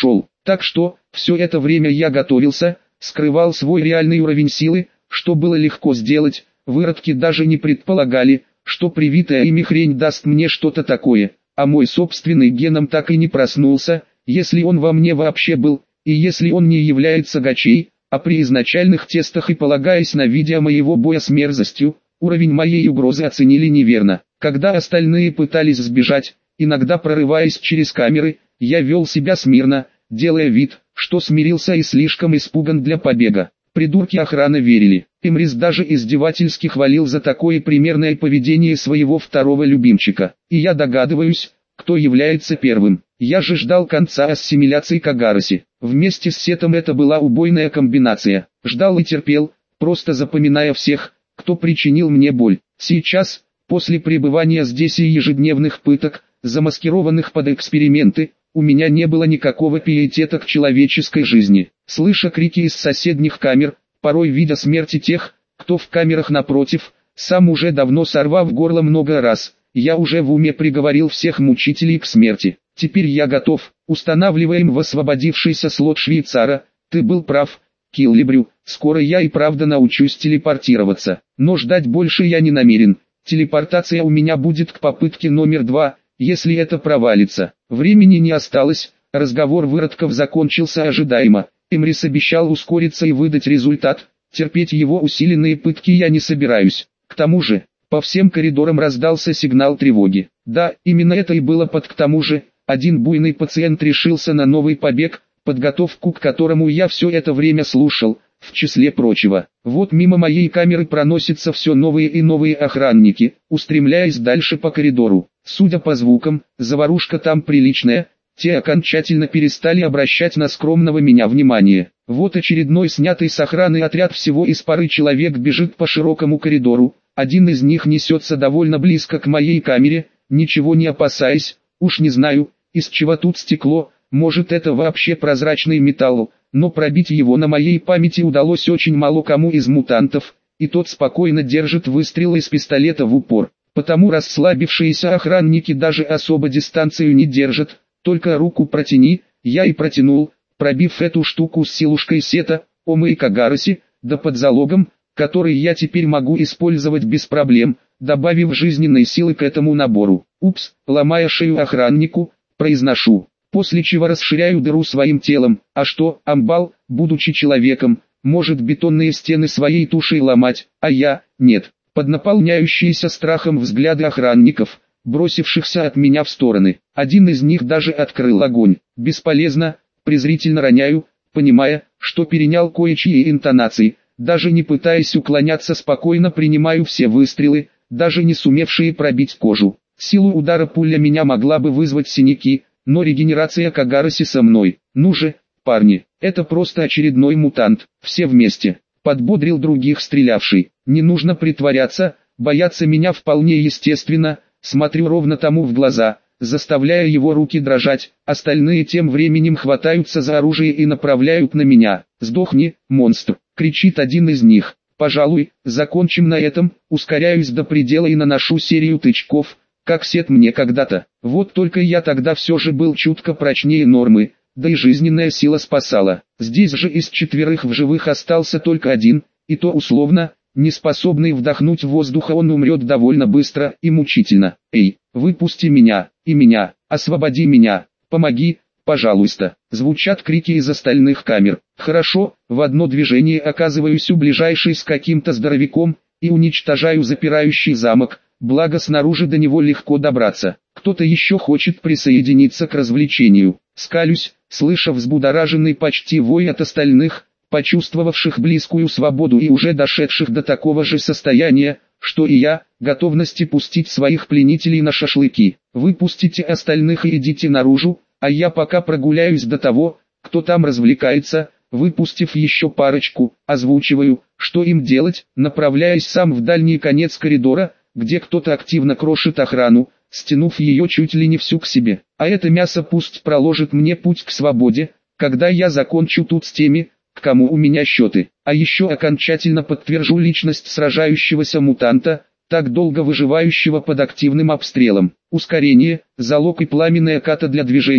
Так что, все это время я готовился, скрывал свой реальный уровень силы, что было легко сделать. Выродки даже не предполагали, что привитая ими хрень даст мне что-то такое, а мой собственный геном так и не проснулся, если он во мне вообще был, и если он не является гачей, а при изначальных тестах и полагаясь на видео моего боя с мерзостью, уровень моей угрозы оценили неверно. Когда остальные пытались сбежать, иногда прорываясь через камеры, я вел себя смирно, делая вид, что смирился и слишком испуган для побега. Придурки охраны верили. Эмрис даже издевательски хвалил за такое примерное поведение своего второго любимчика. И я догадываюсь, кто является первым. Я же ждал конца ассимиляции Кагароси. Вместе с Сетом это была убойная комбинация. Ждал и терпел, просто запоминая всех, кто причинил мне боль. Сейчас, после пребывания здесь и ежедневных пыток, замаскированных под эксперименты, у меня не было никакого пиетета к человеческой жизни. Слыша крики из соседних камер, порой видя смерти тех, кто в камерах напротив, сам уже давно сорвав горло много раз, я уже в уме приговорил всех мучителей к смерти. Теперь я готов. Устанавливаем в освободившийся слот швейцара. Ты был прав, Киллибрю, скоро я и правда научусь телепортироваться. Но ждать больше я не намерен. Телепортация у меня будет к попытке номер два, если это провалится. Времени не осталось, разговор выродков закончился ожидаемо. Эмрис обещал ускориться и выдать результат, терпеть его усиленные пытки я не собираюсь. К тому же, по всем коридорам раздался сигнал тревоги. Да, именно это и было под «к тому же». Один буйный пациент решился на новый побег, подготовку к которому я все это время слушал, в числе прочего. Вот мимо моей камеры проносятся все новые и новые охранники, устремляясь дальше по коридору. Судя по звукам, заварушка там приличная, те окончательно перестали обращать на скромного меня внимание. Вот очередной снятый с охраны отряд всего из пары человек бежит по широкому коридору, один из них несется довольно близко к моей камере, ничего не опасаясь, уж не знаю, из чего тут стекло, может это вообще прозрачный металл, но пробить его на моей памяти удалось очень мало кому из мутантов, и тот спокойно держит выстрел из пистолета в упор. Потому расслабившиеся охранники даже особо дистанцию не держат, только руку протяни, я и протянул, пробив эту штуку с силушкой Сета, Омы и Кагароси, да под залогом, который я теперь могу использовать без проблем, добавив жизненной силы к этому набору. Упс, ломая шею охраннику, произношу, после чего расширяю дыру своим телом. А что, амбал, будучи человеком, может бетонные стены своей тушей ломать, а я, нет. Под наполняющиеся страхом взгляды охранников, бросившихся от меня в стороны. Один из них даже открыл огонь. Бесполезно, презрительно роняю, понимая, что перенял кое-чьи интонации, даже не пытаясь уклоняться, спокойно принимаю все выстрелы, даже не сумевшие пробить кожу. Силу удара пуля меня могла бы вызвать синяки, но регенерация Кагароси со мной. Ну же, парни, это просто очередной мутант, все вместе. Подбодрил других стрелявший. Не нужно притворяться, бояться меня вполне естественно, смотрю ровно тому в глаза, заставляя его руки дрожать, остальные тем временем хватаются за оружие и направляют на меня. «Сдохни, монстр!» — кричит один из них. «Пожалуй, закончим на этом», ускоряюсь до предела и наношу серию тычков, как Сет мне когда-то. Вот только я тогда все же был чутко прочнее нормы, да и жизненная сила спасала. Здесь же из четверых в живых остался только один, и то условно, не способный вдохнуть воздуха он умрет довольно быстро и мучительно. «Эй, выпусти меня, и меня, освободи меня, помоги, пожалуйста!» Звучат крики из остальных камер. Хорошо, в одно движение оказываюсь у ближайшей с каким-то здоровяком, и уничтожаю запирающий замок, благо снаружи до него легко добраться. Кто-то еще хочет присоединиться к развлечению. Скалюсь, слыша взбудораженный почти вой от остальных, почувствовавших близкую свободу и уже дошедших до такого же состояния, что и я, готовности пустить своих пленителей на шашлыки. Выпустите остальных и идите наружу, а я пока прогуляюсь до того, кто там развлекается. Выпустив еще парочку, озвучиваю, что им делать, направляясь сам в дальний конец коридора, где кто-то активно крошит охрану, стянув ее чуть ли не всю к себе. А это мясо пусть проложит мне путь к свободе, когда я закончу тут с теми, к кому у меня счеты. А еще окончательно подтвержу личность сражающегося мутанта, так долго выживающего под активным обстрелом. Ускорение, залог и пламенная ката для движения.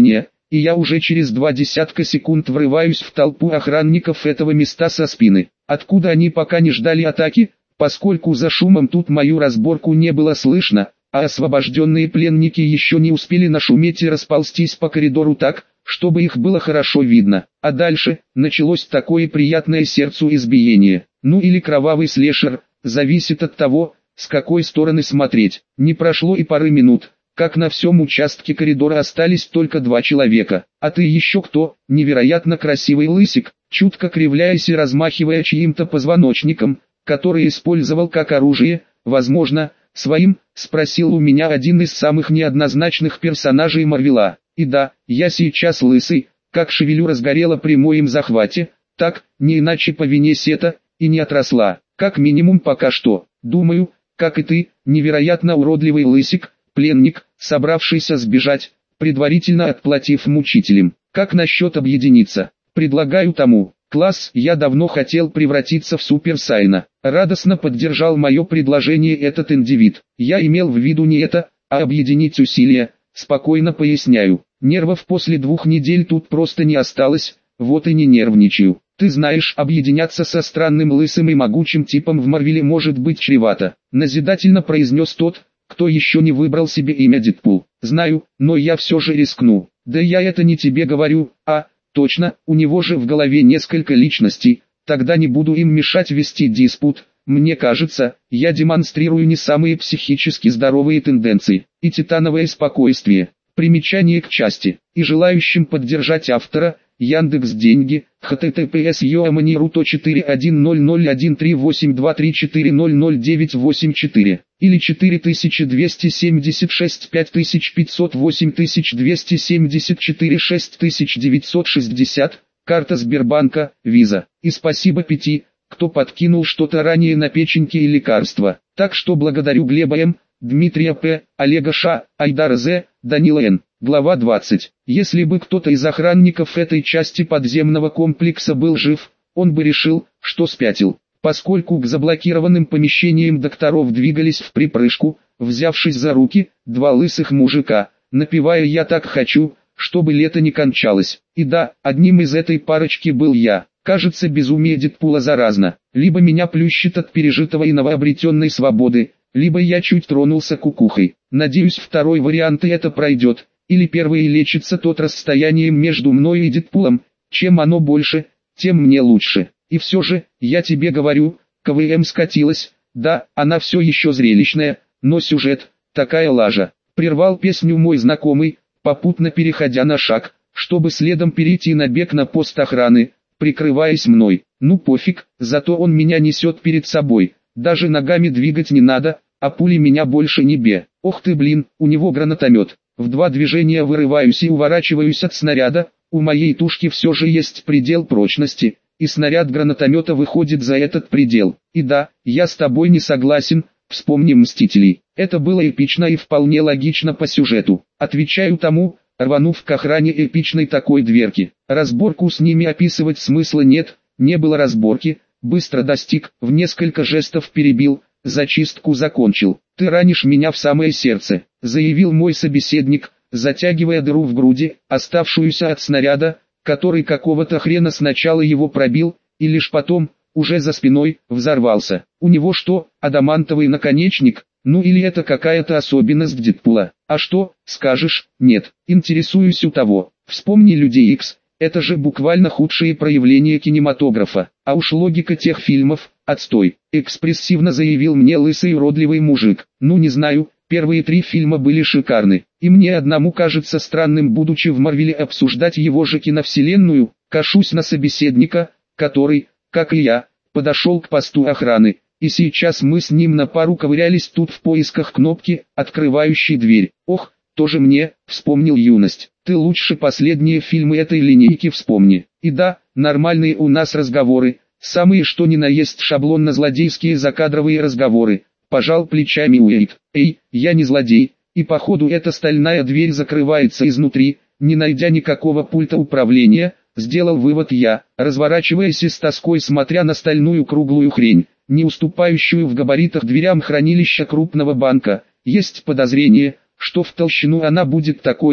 и я уже через два десятка секунд врываюсь в толпу охранников этого места со спины. Откуда они пока не ждали атаки, поскольку за шумом тут мою разборку не было слышно, а освобожденные пленники еще не успели нашуметь и расползтись по коридору так, чтобы их было хорошо видно. А дальше началось такое приятное сердцу избиение. Ну или кровавый слэшер, зависит от того, с какой стороны смотреть. Не прошло и пары минут, как на всем участке коридора остались только два человека. А ты еще кто? Невероятно красивый лысик, чутко кривляясь и размахивая чьим-то позвоночником, который использовал как оружие, возможно, своим, спросил у меня один из самых неоднозначных персонажей Марвела. И да, я сейчас лысый, как шевелюра сгорела при моем захвате, так, не иначе по вине Сета, и не отросла, как минимум пока что. Думаю, как и ты, невероятно уродливый лысик, пленник, собравшийся сбежать, предварительно отплатив мучителям. Как насчет объединиться? Предлагаю тому. Класс, я давно хотел превратиться в суперсайна. Радостно поддержал мое предложение этот индивид. Я имел в виду не это, а объединить усилия. Спокойно поясняю. Нервов после двух недель тут просто не осталось, вот и не нервничаю. Ты знаешь, объединяться со странным лысым и могучим типом в Марвеле может быть чревато. Назидательно произнес тот, кто еще не выбрал себе имя Дэдпул. Знаю, но я все же рискну. Да я это не тебе говорю, а... Точно, у него же в голове несколько личностей, тогда не буду им мешать вести диспут. Мне кажется, я демонстрирую не самые психически здоровые тенденции, и титановое спокойствие. Примечание к части, и желающим поддержать автора, Яндекс.Деньги, https yoamaniruto четыре один ноль ноль один три восемь два три четыре ноль ноль девять восемь четыре, или четыре двести семьдесят шесть пять пятьсот восемь двести семьдесят четыре шесть девятьсот шестьдесят, карта Сбербанка, Виза. И спасибо пяти, кто подкинул что-то ранее на печеньки и лекарства. Так что благодарю Глеба М., Дмитрия П., Олега Ш., Айдара З., Данила Н. Глава двадцать. Если бы кто-то из охранников этой части подземного комплекса был жив, он бы решил, что спятил, поскольку к заблокированным помещениям докторов двигались в припрыжку, взявшись за руки, два лысых мужика, напевая «Я так хочу», чтобы лето не кончалось. И да, одним из этой парочки был я. Кажется, безумие Дэдпула заразно. Либо меня плющит от пережитого и новообретенной свободы, либо я чуть тронулся кукухой. Надеюсь, второй вариант и это пройдет. Или первый лечится тот расстоянием между мной и Дэдпулом, чем оно больше, тем мне лучше. И все же, я тебе говорю, КВМ скатилась, да, она все еще зрелищная, но сюжет, такая лажа. Прервал песню мой знакомый, попутно переходя на шаг, чтобы следом перейти на бег на пост охраны, прикрываясь мной. Ну пофиг, зато он меня несет перед собой, даже ногами двигать не надо, а пули меня больше не бе. Ох ты блин, у него гранатомет. В два движения вырываюсь и уворачиваюсь от снаряда, у моей тушки все же есть предел прочности, и снаряд гранатомета выходит за этот предел. И да, я с тобой не согласен, вспомним Мстителей. Это было эпично и вполне логично по сюжету. Отвечаю тому, рванув к охране эпичной такой дверки. Разборку с ними описывать смысла нет, не было разборки, быстро достиг, в несколько жестов перебил, зачистку закончил. «Ты ранишь меня в самое сердце», — заявил мой собеседник, затягивая дыру в груди, оставшуюся от снаряда, который какого-то хрена сначала его пробил, и лишь потом, уже за спиной, взорвался. У него что, адамантовый наконечник? Ну или это какая-то особенность Дэдпула? А что, скажешь? Нет, интересуюсь у того. Вспомни Людей Икс. Это же буквально худшие проявления кинематографа, а уж логика тех фильмов, отстой, экспрессивно заявил мне лысый уродливый мужик. Ну не знаю, первые три фильма были шикарны, и мне одному кажется странным, будучи в Марвеле, обсуждать его же киновселенную. Кашусь на собеседника, который, как и я, подошел к посту охраны, и сейчас мы с ним на пару ковырялись тут в поисках кнопки, открывающей дверь. Ох, тоже мне, вспомнил юность. Ты лучше последние фильмы этой линейки вспомни. И да, нормальные у нас разговоры, самые что ни на есть шаблонно-злодейские закадровые разговоры. Пожал плечами Уэйд. Эй, я не злодей, и походу эта стальная дверь закрывается изнутри, не найдя никакого пульта управления, сделал вывод я, разворачиваясь и с тоской смотря на стальную круглую хрень, не уступающую в габаритах дверям хранилища крупного банка. Есть подозрение, что в толщину она будет такой же,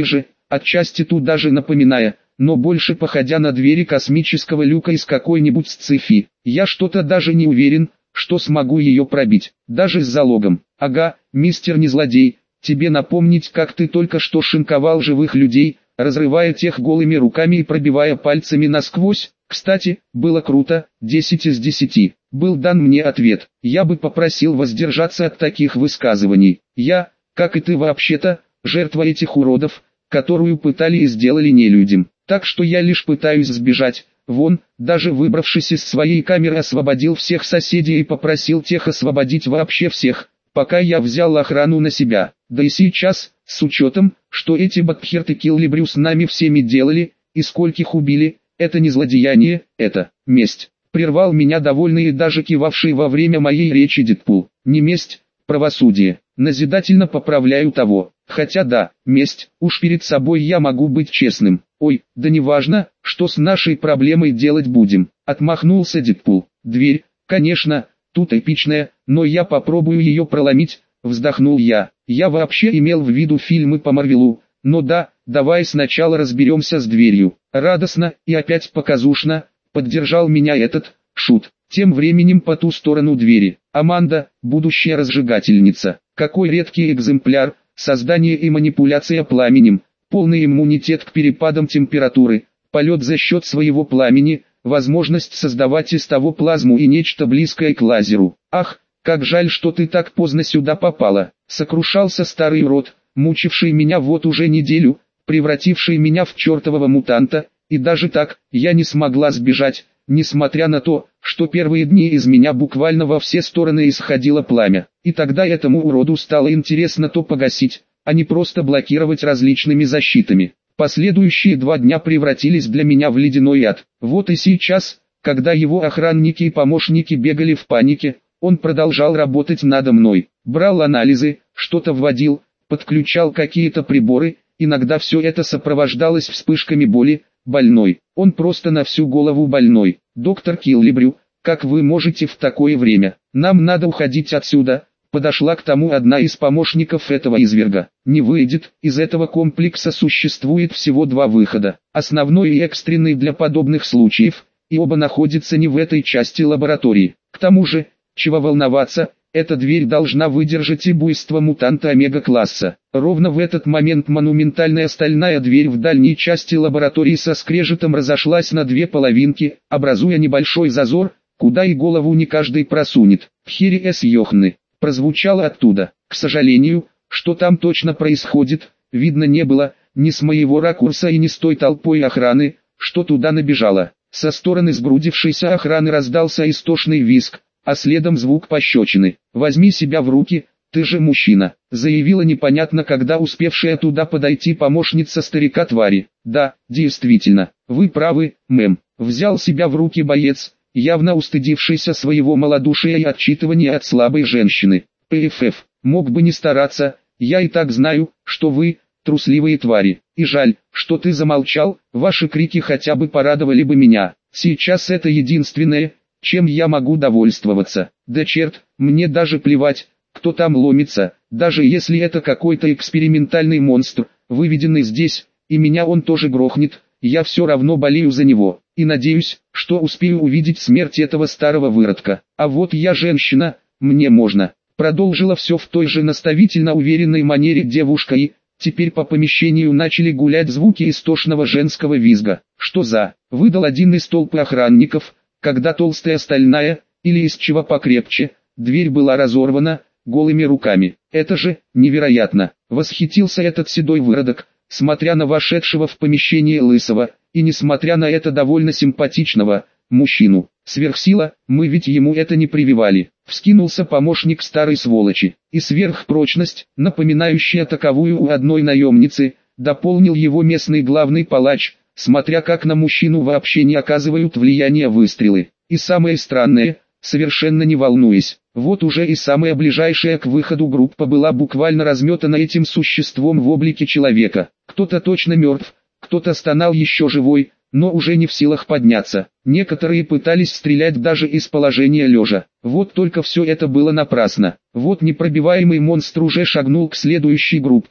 отчасти тут даже напоминая, но больше походя на двери космического люка из какой-нибудь sci-fi. Я что-то даже не уверен, что смогу ее пробить, даже с залогом. Ага, мистер Незлодей, тебе напомнить, как ты только что шинковал живых людей, разрывая тех голыми руками и пробивая пальцами насквозь? Кстати, было круто, десять из десяти. Был дан мне ответ. Я бы попросил воздержаться от таких высказываний. Я, как и ты вообще-то, жертва этих уродов, которую пытали и сделали нелюдям. Так что я лишь пытаюсь сбежать. Вон, даже выбравшись из своей камеры, освободил всех соседей и попросил тех освободить вообще всех, пока я взял охрану на себя. Да и сейчас, с учетом, что эти Бакхерт и Киллибрю с нами всеми делали, и скольких убили, это не злодеяние, это месть. Прервал меня довольный и даже кивавший во время моей речи Дэдпул. Не месть, правосудие. Назидательно поправляю того. Хотя да, месть, уж перед собой я могу быть честным. Ой, да неважно, что с нашей проблемой делать будем. Отмахнулся Дэдпул. Дверь, конечно, тут эпичная, но я попробую ее проломить. Вздохнул я. Я вообще имел в виду фильмы по Марвелу. Но да, давай сначала разберемся с дверью. Радостно и опять показушно поддержал меня этот шут. Тем временем по ту сторону двери. Аманда, будущая разжигательница. Какой редкий экземпляр. Создание и манипуляция пламенем. Полный иммунитет к перепадам температуры. Полет за счет своего пламени. Возможность создавать из того плазму и нечто близкое к лазеру. Ах, как жаль, что ты так поздно сюда попала. Сокрушался старый урод, мучивший меня вот уже неделю, превративший меня в чертового мутанта, и даже так, я не смогла сбежать, несмотря на то, что первые дни из меня буквально во все стороны исходило пламя. И тогда этому уроду стало интересно то погасить, а не просто блокировать различными защитами. Последующие два дня превратились для меня в ледяной ад. Вот и сейчас, когда его охранники и помощники бегали в панике, он продолжал работать надо мной, брал анализы, что-то вводил, подключал какие-то приборы, иногда все это сопровождалось вспышками боли. Больной, он просто на всю голову больной. Доктор Киллибрю, как вы можете в такое время? Нам надо уходить отсюда. Подошла к тому одна из помощников этого изверга. Не выйдет, из этого комплекса существует всего два выхода. Основной и экстренный для подобных случаев, и оба находятся не в этой части лаборатории. К тому же, чего волноваться, эта дверь должна выдержать и буйство мутанта омега-класса. Ровно в этот момент монументальная стальная дверь в дальней части лаборатории со скрежетом разошлась на две половинки, образуя небольшой зазор, куда и голову не каждый просунет. «Хири эс Йохны» прозвучало оттуда. К сожалению, что там точно происходит, видно не было, ни с моего ракурса и ни с той толпой охраны, что туда набежала. Со стороны сгрудившейся охраны раздался истошный визг, а следом звук пощечины. «Возьми себя в руки, ты же мужчина», заявила непонятно когда успевшая туда подойти помощница старика-твари. «Да, действительно, вы правы, мэм», взял себя в руки боец, явно устыдившийся своего малодушия и отчитывания от слабой женщины. «ПФФ, мог бы не стараться, я и так знаю, что вы, трусливые твари, и жаль, что ты замолчал, ваши крики хотя бы порадовали бы меня, сейчас это единственное, чем я могу довольствоваться. Да черт, мне даже плевать, кто там ломится, даже если это какой-то экспериментальный монстр, выведенный здесь, и меня он тоже грохнет, я все равно болею за него, и надеюсь, что успею увидеть смерть этого старого выродка. А вот я женщина, мне можно». Продолжила все в той же наставительно уверенной манере девушка и, теперь по помещению начали гулять звуки истошного женского визга. «Что за?» — выдал один из толпы охранников, когда толстая стальная, или из чего покрепче, дверь была разорвана, голыми руками. «Это же невероятно!» — восхитился этот седой выродок, смотря на вошедшего в помещение лысого, и несмотря на это довольно симпатичного мужчину. «Сверхсила, мы ведь ему это не прививали», — вскинулся помощник старой сволочи. «И сверхпрочность, напоминающая таковую у одной наемницы», дополнил его местный главный палач, смотря как на мужчину вообще не оказывают влияния выстрелы. И самое странное, совершенно не волнуясь, вот уже и самая ближайшая к выходу группа была буквально разметана этим существом в облике человека. Кто-то точно мертв, кто-то стонал еще живой, но уже не в силах подняться. Некоторые пытались стрелять даже из положения лежа. Вот только все это было напрасно. Вот непробиваемый монстр уже шагнул к следующей группе,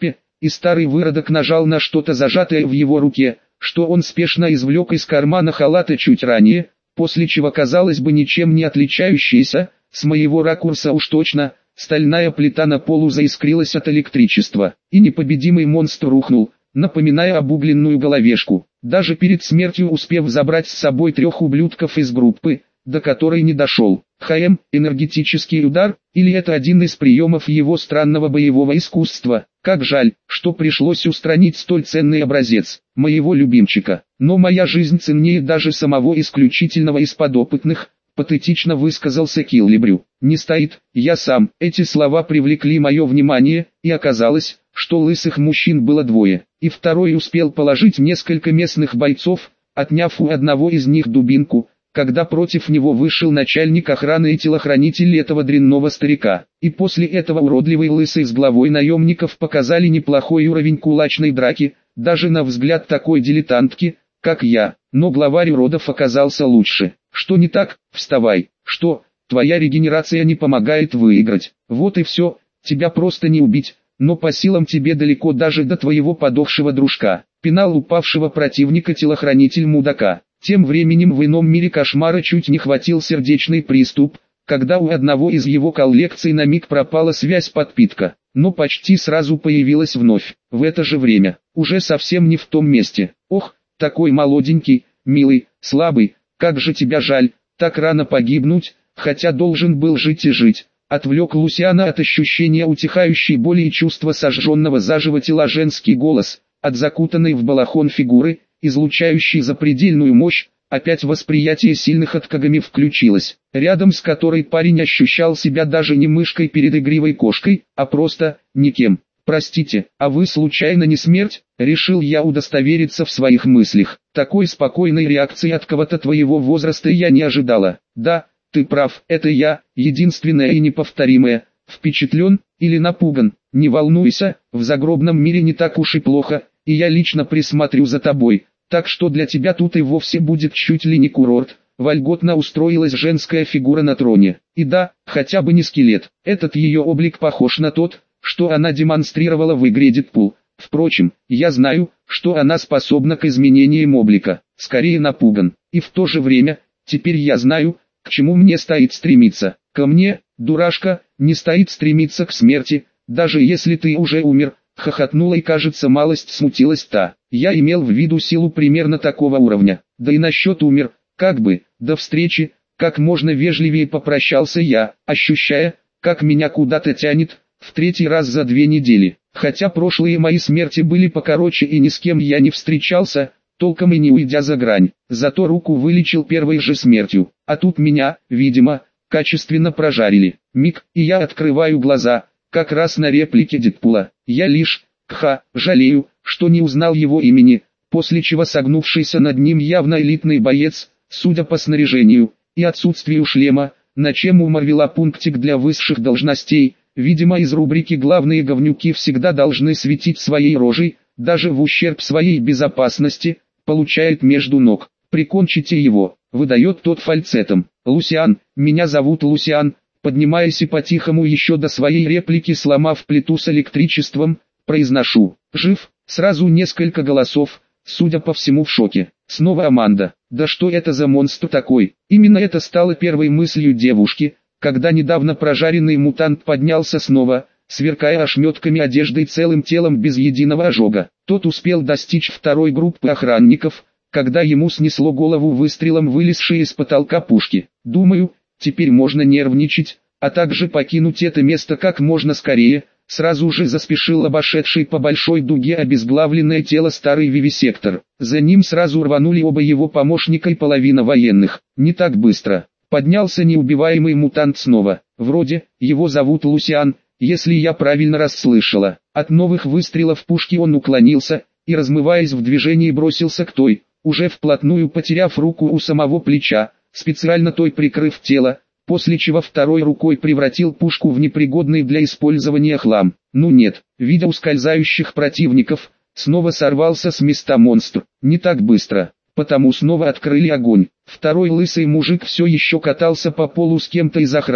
и старый выродок нажал на что-то зажатое в его руке, что он спешно извлек из кармана халата чуть ранее, после чего, казалось бы, ничем не отличающаяся, с моего ракурса уж точно, стальная плита на полу заискрилась от электричества, и непобедимый монстр рухнул, напоминая обугленную головешку, даже перед смертью успев забрать с собой трех ублюдков из группы, до которой не дошел. ХМ, энергетический удар, или это один из приемов его странного боевого искусства? Как жаль, что пришлось устранить столь ценный образец моего любимчика. Но моя жизнь ценнее даже самого исключительного из подопытных, патетично высказался Киллибрю. Не стоит, я сам. Эти слова привлекли мое внимание, и оказалось, что лысых мужчин было двое, и второй успел положить несколько местных бойцов, отняв у одного из них дубинку, когда против него вышел начальник охраны и телохранитель этого дрянного старика. И после этого уродливый лысый с главой наемников показали неплохой уровень кулачной драки, даже на взгляд такой дилетантки, как я, но главарь уродов оказался лучше. Что не так? Вставай. Что? Твоя регенерация не помогает выиграть. Вот и все, тебя просто не убить, но по силам тебе далеко даже до твоего подохшего дружка. Пинал упавшего противника телохранитель мудака. Тем временем в ином мире кошмара чуть не хватил сердечный приступ, когда у одного из его коллекций на миг пропала связь-подпитка, но почти сразу появилась вновь, в это же время, уже совсем не в том месте. Ох, такой молоденький, милый, слабый, как же тебя жаль, так рано погибнуть, хотя должен был жить и жить. Отвлек Лусиана от ощущения утихающей боли и чувства сожженного заживо тела женский голос, от закутанной в балахон фигуры, излучающей запредельную мощь, опять восприятие сильных откагами включилось, рядом с которой парень ощущал себя даже не мышкой перед игривой кошкой, а просто никем. «Простите, а вы случайно не смерть?» Решил я удостовериться в своих мыслях. Такой спокойной реакции от кого-то твоего возраста я не ожидала. «Да, ты прав, это я, единственная и неповторимая. Впечатлен или напуган? Не волнуйся, в загробном мире не так уж и плохо, и я лично присмотрю за тобой. Так что для тебя тут и вовсе будет чуть ли не курорт». Вольготно устроилась женская фигура на троне. И да, хотя бы не скелет. Этот ее облик похож на тот, что она демонстрировала в игре Дэдпул. Впрочем, я знаю, что она способна к изменениям облика. Скорее напуган. И в то же время, теперь я знаю, к чему мне стоит стремиться. Ко мне, дурашка, не стоит стремиться к смерти, даже если ты уже умер. Хохотнула и, кажется, малость смутилась та. Я имел в виду силу примерно такого уровня. Да и насчет умер, как бы, до встречи, как можно вежливее попрощался я, ощущая, как меня куда-то тянет, в третий раз за две недели. Хотя прошлые мои смерти были покороче и ни с кем я не встречался, толком и не уйдя за грань. Зато руку вылечил первой же смертью. А тут меня, видимо, качественно прожарили. Миг, и я открываю глаза, как раз на реплике Дэдпула. Я лишь, кха, жалею, что не узнал его имени, после чего согнувшийся над ним явно элитный боец, судя по снаряжению и отсутствию шлема, на чем у Марвела пунктик для высших должностей, видимо из рубрики «Главные говнюки всегда должны светить своей рожей, даже в ущерб своей безопасности», получает между ног. «Прикончите его», выдает тот фальцетом. «Лусиан, меня зовут Лусиан», поднимаясь и по-тихому еще до своей реплики сломав плиту с электричеством, произношу. «Жив?» Сразу несколько голосов, судя по всему в шоке. Снова Аманда. Да что это за монстр такой? Именно это стало первой мыслью девушки, когда недавно прожаренный мутант поднялся снова, сверкая ошметками одежды и целым телом без единого ожога. Тот успел достичь второй группы охранников, когда ему снесло голову выстрелом вылезшей из потолка пушки. Думаю, теперь можно нервничать, а также покинуть это место как можно скорее. Сразу же заспешил обошедший по большой дуге обезглавленное тело старый вивисектор. За ним сразу рванули оба его помощника и половина военных. Не так быстро. Поднялся неубиваемый мутант снова. Вроде, его зовут Лусиан, если я правильно расслышала. От новых выстрелов пушки он уклонился, и размываясь в движении бросился к той, уже вплотную потеряв руку у самого плеча, специально той прикрыв тело, после чего второй рукой превратил пушку в непригодный для использования хлам. Ну нет, видя ускользающих противников, снова сорвался с места монстр. Не так быстро, потому снова открыли огонь. Второй лысый мужик все еще катался по полу с кем-то из охраны.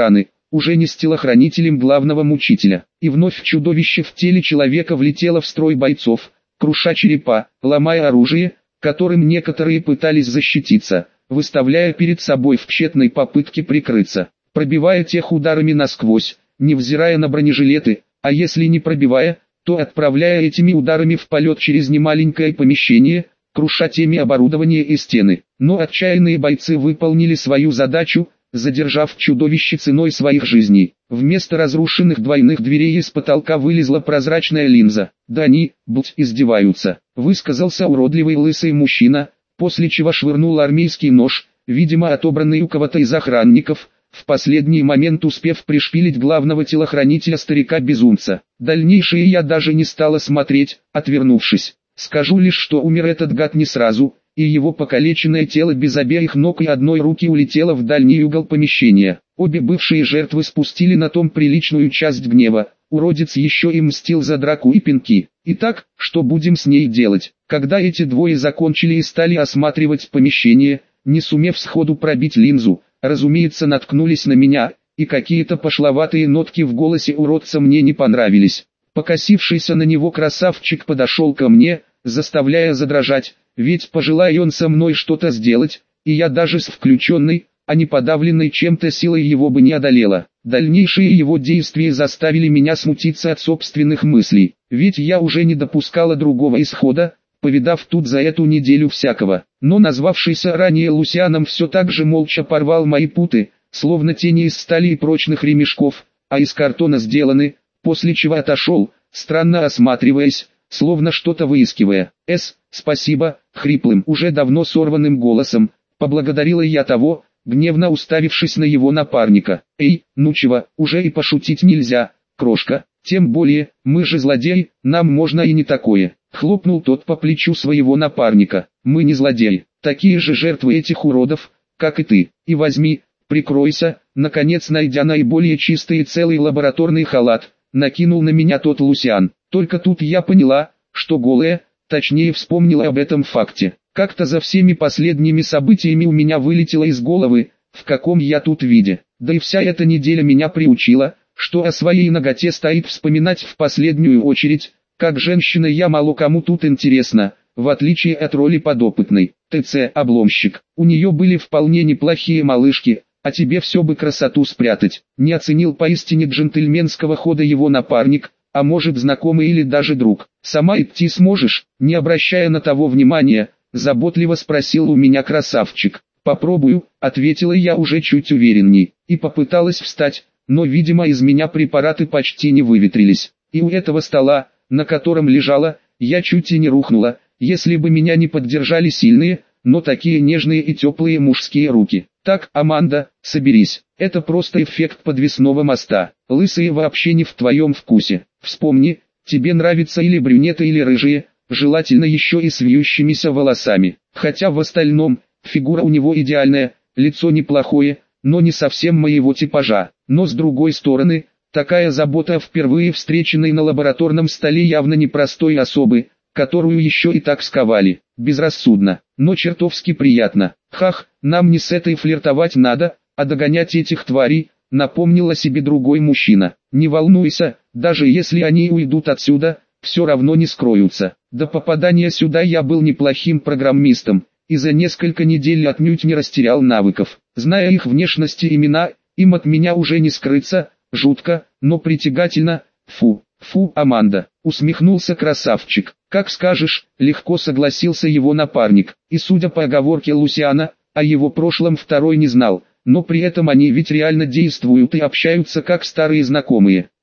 уже не с телохранителем главного мучителя. И вновь чудовище в теле человека влетело в строй бойцов, круша черепа, ломая оружие, которым некоторые пытались защититься, выставляя перед собой в тщетной попытке прикрыться, пробивая тех ударами насквозь, невзирая на бронежилеты, а если не пробивая, то отправляя этими ударами в полет через немаленькое помещение, круша теми оборудование и стены. Но отчаянные бойцы выполнили свою задачу, задержав чудовище ценой своих жизней. Вместо разрушенных двойных дверей из потолка вылезла прозрачная линза. «Да они, будь, издеваются», — высказался уродливый лысый мужчина, после чего швырнул армейский нож, видимо отобранный у кого-то из охранников, в последний момент успев пришпилить главного телохранителя старика-безумца. Дальнейшее я даже не стала смотреть, отвернувшись. Скажу лишь, что умер этот гад не сразу, и его покалеченное тело без обеих ног и одной руки улетело в дальний угол помещения. Обе бывшие жертвы спустили на том приличную часть гнева. Уродец еще и мстил за драку и пинки. Итак, что будем с ней делать? Когда эти двое закончили и стали осматривать помещение, не сумев сходу пробить линзу, разумеется, наткнулись на меня, и какие-то пошловатые нотки в голосе уродца мне не понравились. Покосившийся на него красавчик подошел ко мне, заставляя задрожать, ведь пожелая он со мной что-то сделать, и я даже с включенной, а не подавленной чем-то силой его бы не одолела. Дальнейшие его действия заставили меня смутиться от собственных мыслей, ведь я уже не допускала другого исхода, повидав тут за эту неделю всякого. Но назвавшийся ранее Лусианом все так же молча порвал мои путы, словно тени из стали и прочных ремешков, а из картона сделаны, после чего отошел, странно осматриваясь, словно что-то выискивая. «С, спасибо», — хриплым, уже давно сорванным голосом, поблагодарила я того, гневно уставившись на его напарника. «Эй, ну чего, уже и пошутить нельзя, крошка, тем более, мы же злодеи, нам можно и не такое». Хлопнул тот по плечу своего напарника. «Мы не злодеи, такие же жертвы этих уродов, как и ты. И возьми, прикройся». Наконец, найдя наиболее чистый и целый лабораторный халат, накинул на меня тот Лусиан. Только тут я поняла, что голая, точнее вспомнила об этом факте. Как-то за всеми последними событиями у меня вылетело из головы, в каком я тут виде. Да и вся эта неделя меня приучила, что о своей наготе стоит вспоминать в последнюю очередь. Как женщина я мало кому тут интересна, в отличие от роли подопытной. ТЦ обломщик. У нее были вполне неплохие малышки, а тебе все бы красоту спрятать. Не оценил поистине джентльменского хода его напарник, а может знакомый или даже друг. Сама идти сможешь? Не обращая на того внимания, заботливо спросил у меня красавчик. Попробую, ответила я уже чуть уверенней, и попыталась встать, но видимо из меня препараты почти не выветрились. И у этого стола, на котором лежала, я чуть и не рухнула, если бы меня не поддержали сильные, но такие нежные и теплые мужские руки. Так, Аманда, соберись, это просто эффект подвесного моста. Лысые вообще не в твоем вкусе. Вспомни, тебе нравятся или брюнеты или рыжие, желательно еще и с вьющимися волосами. Хотя в остальном, фигура у него идеальная, лицо неплохое, но не совсем моего типажа. Но с другой стороны, такая забота о впервые встреченной на лабораторном столе явно непростой особы, которую еще и так сковали. Безрассудно, но чертовски приятно. Хах, нам не с этой флиртовать надо, а догонять этих тварей, напомнил о себе другой мужчина. Не волнуйся, даже если они уйдут отсюда, все равно не скроются. До попадания сюда я был неплохим программистом, и за несколько недель отнюдь не растерял навыков. Зная их внешность и имена, им от меня уже не скрыться. Жутко, но притягательно. Фу, фу, Аманда, усмехнулся красавчик. Как скажешь, легко согласился его напарник. И судя по оговорке Лусиана, о его прошлом второй не знал, но при этом они ведь реально действуют и общаются как старые знакомые.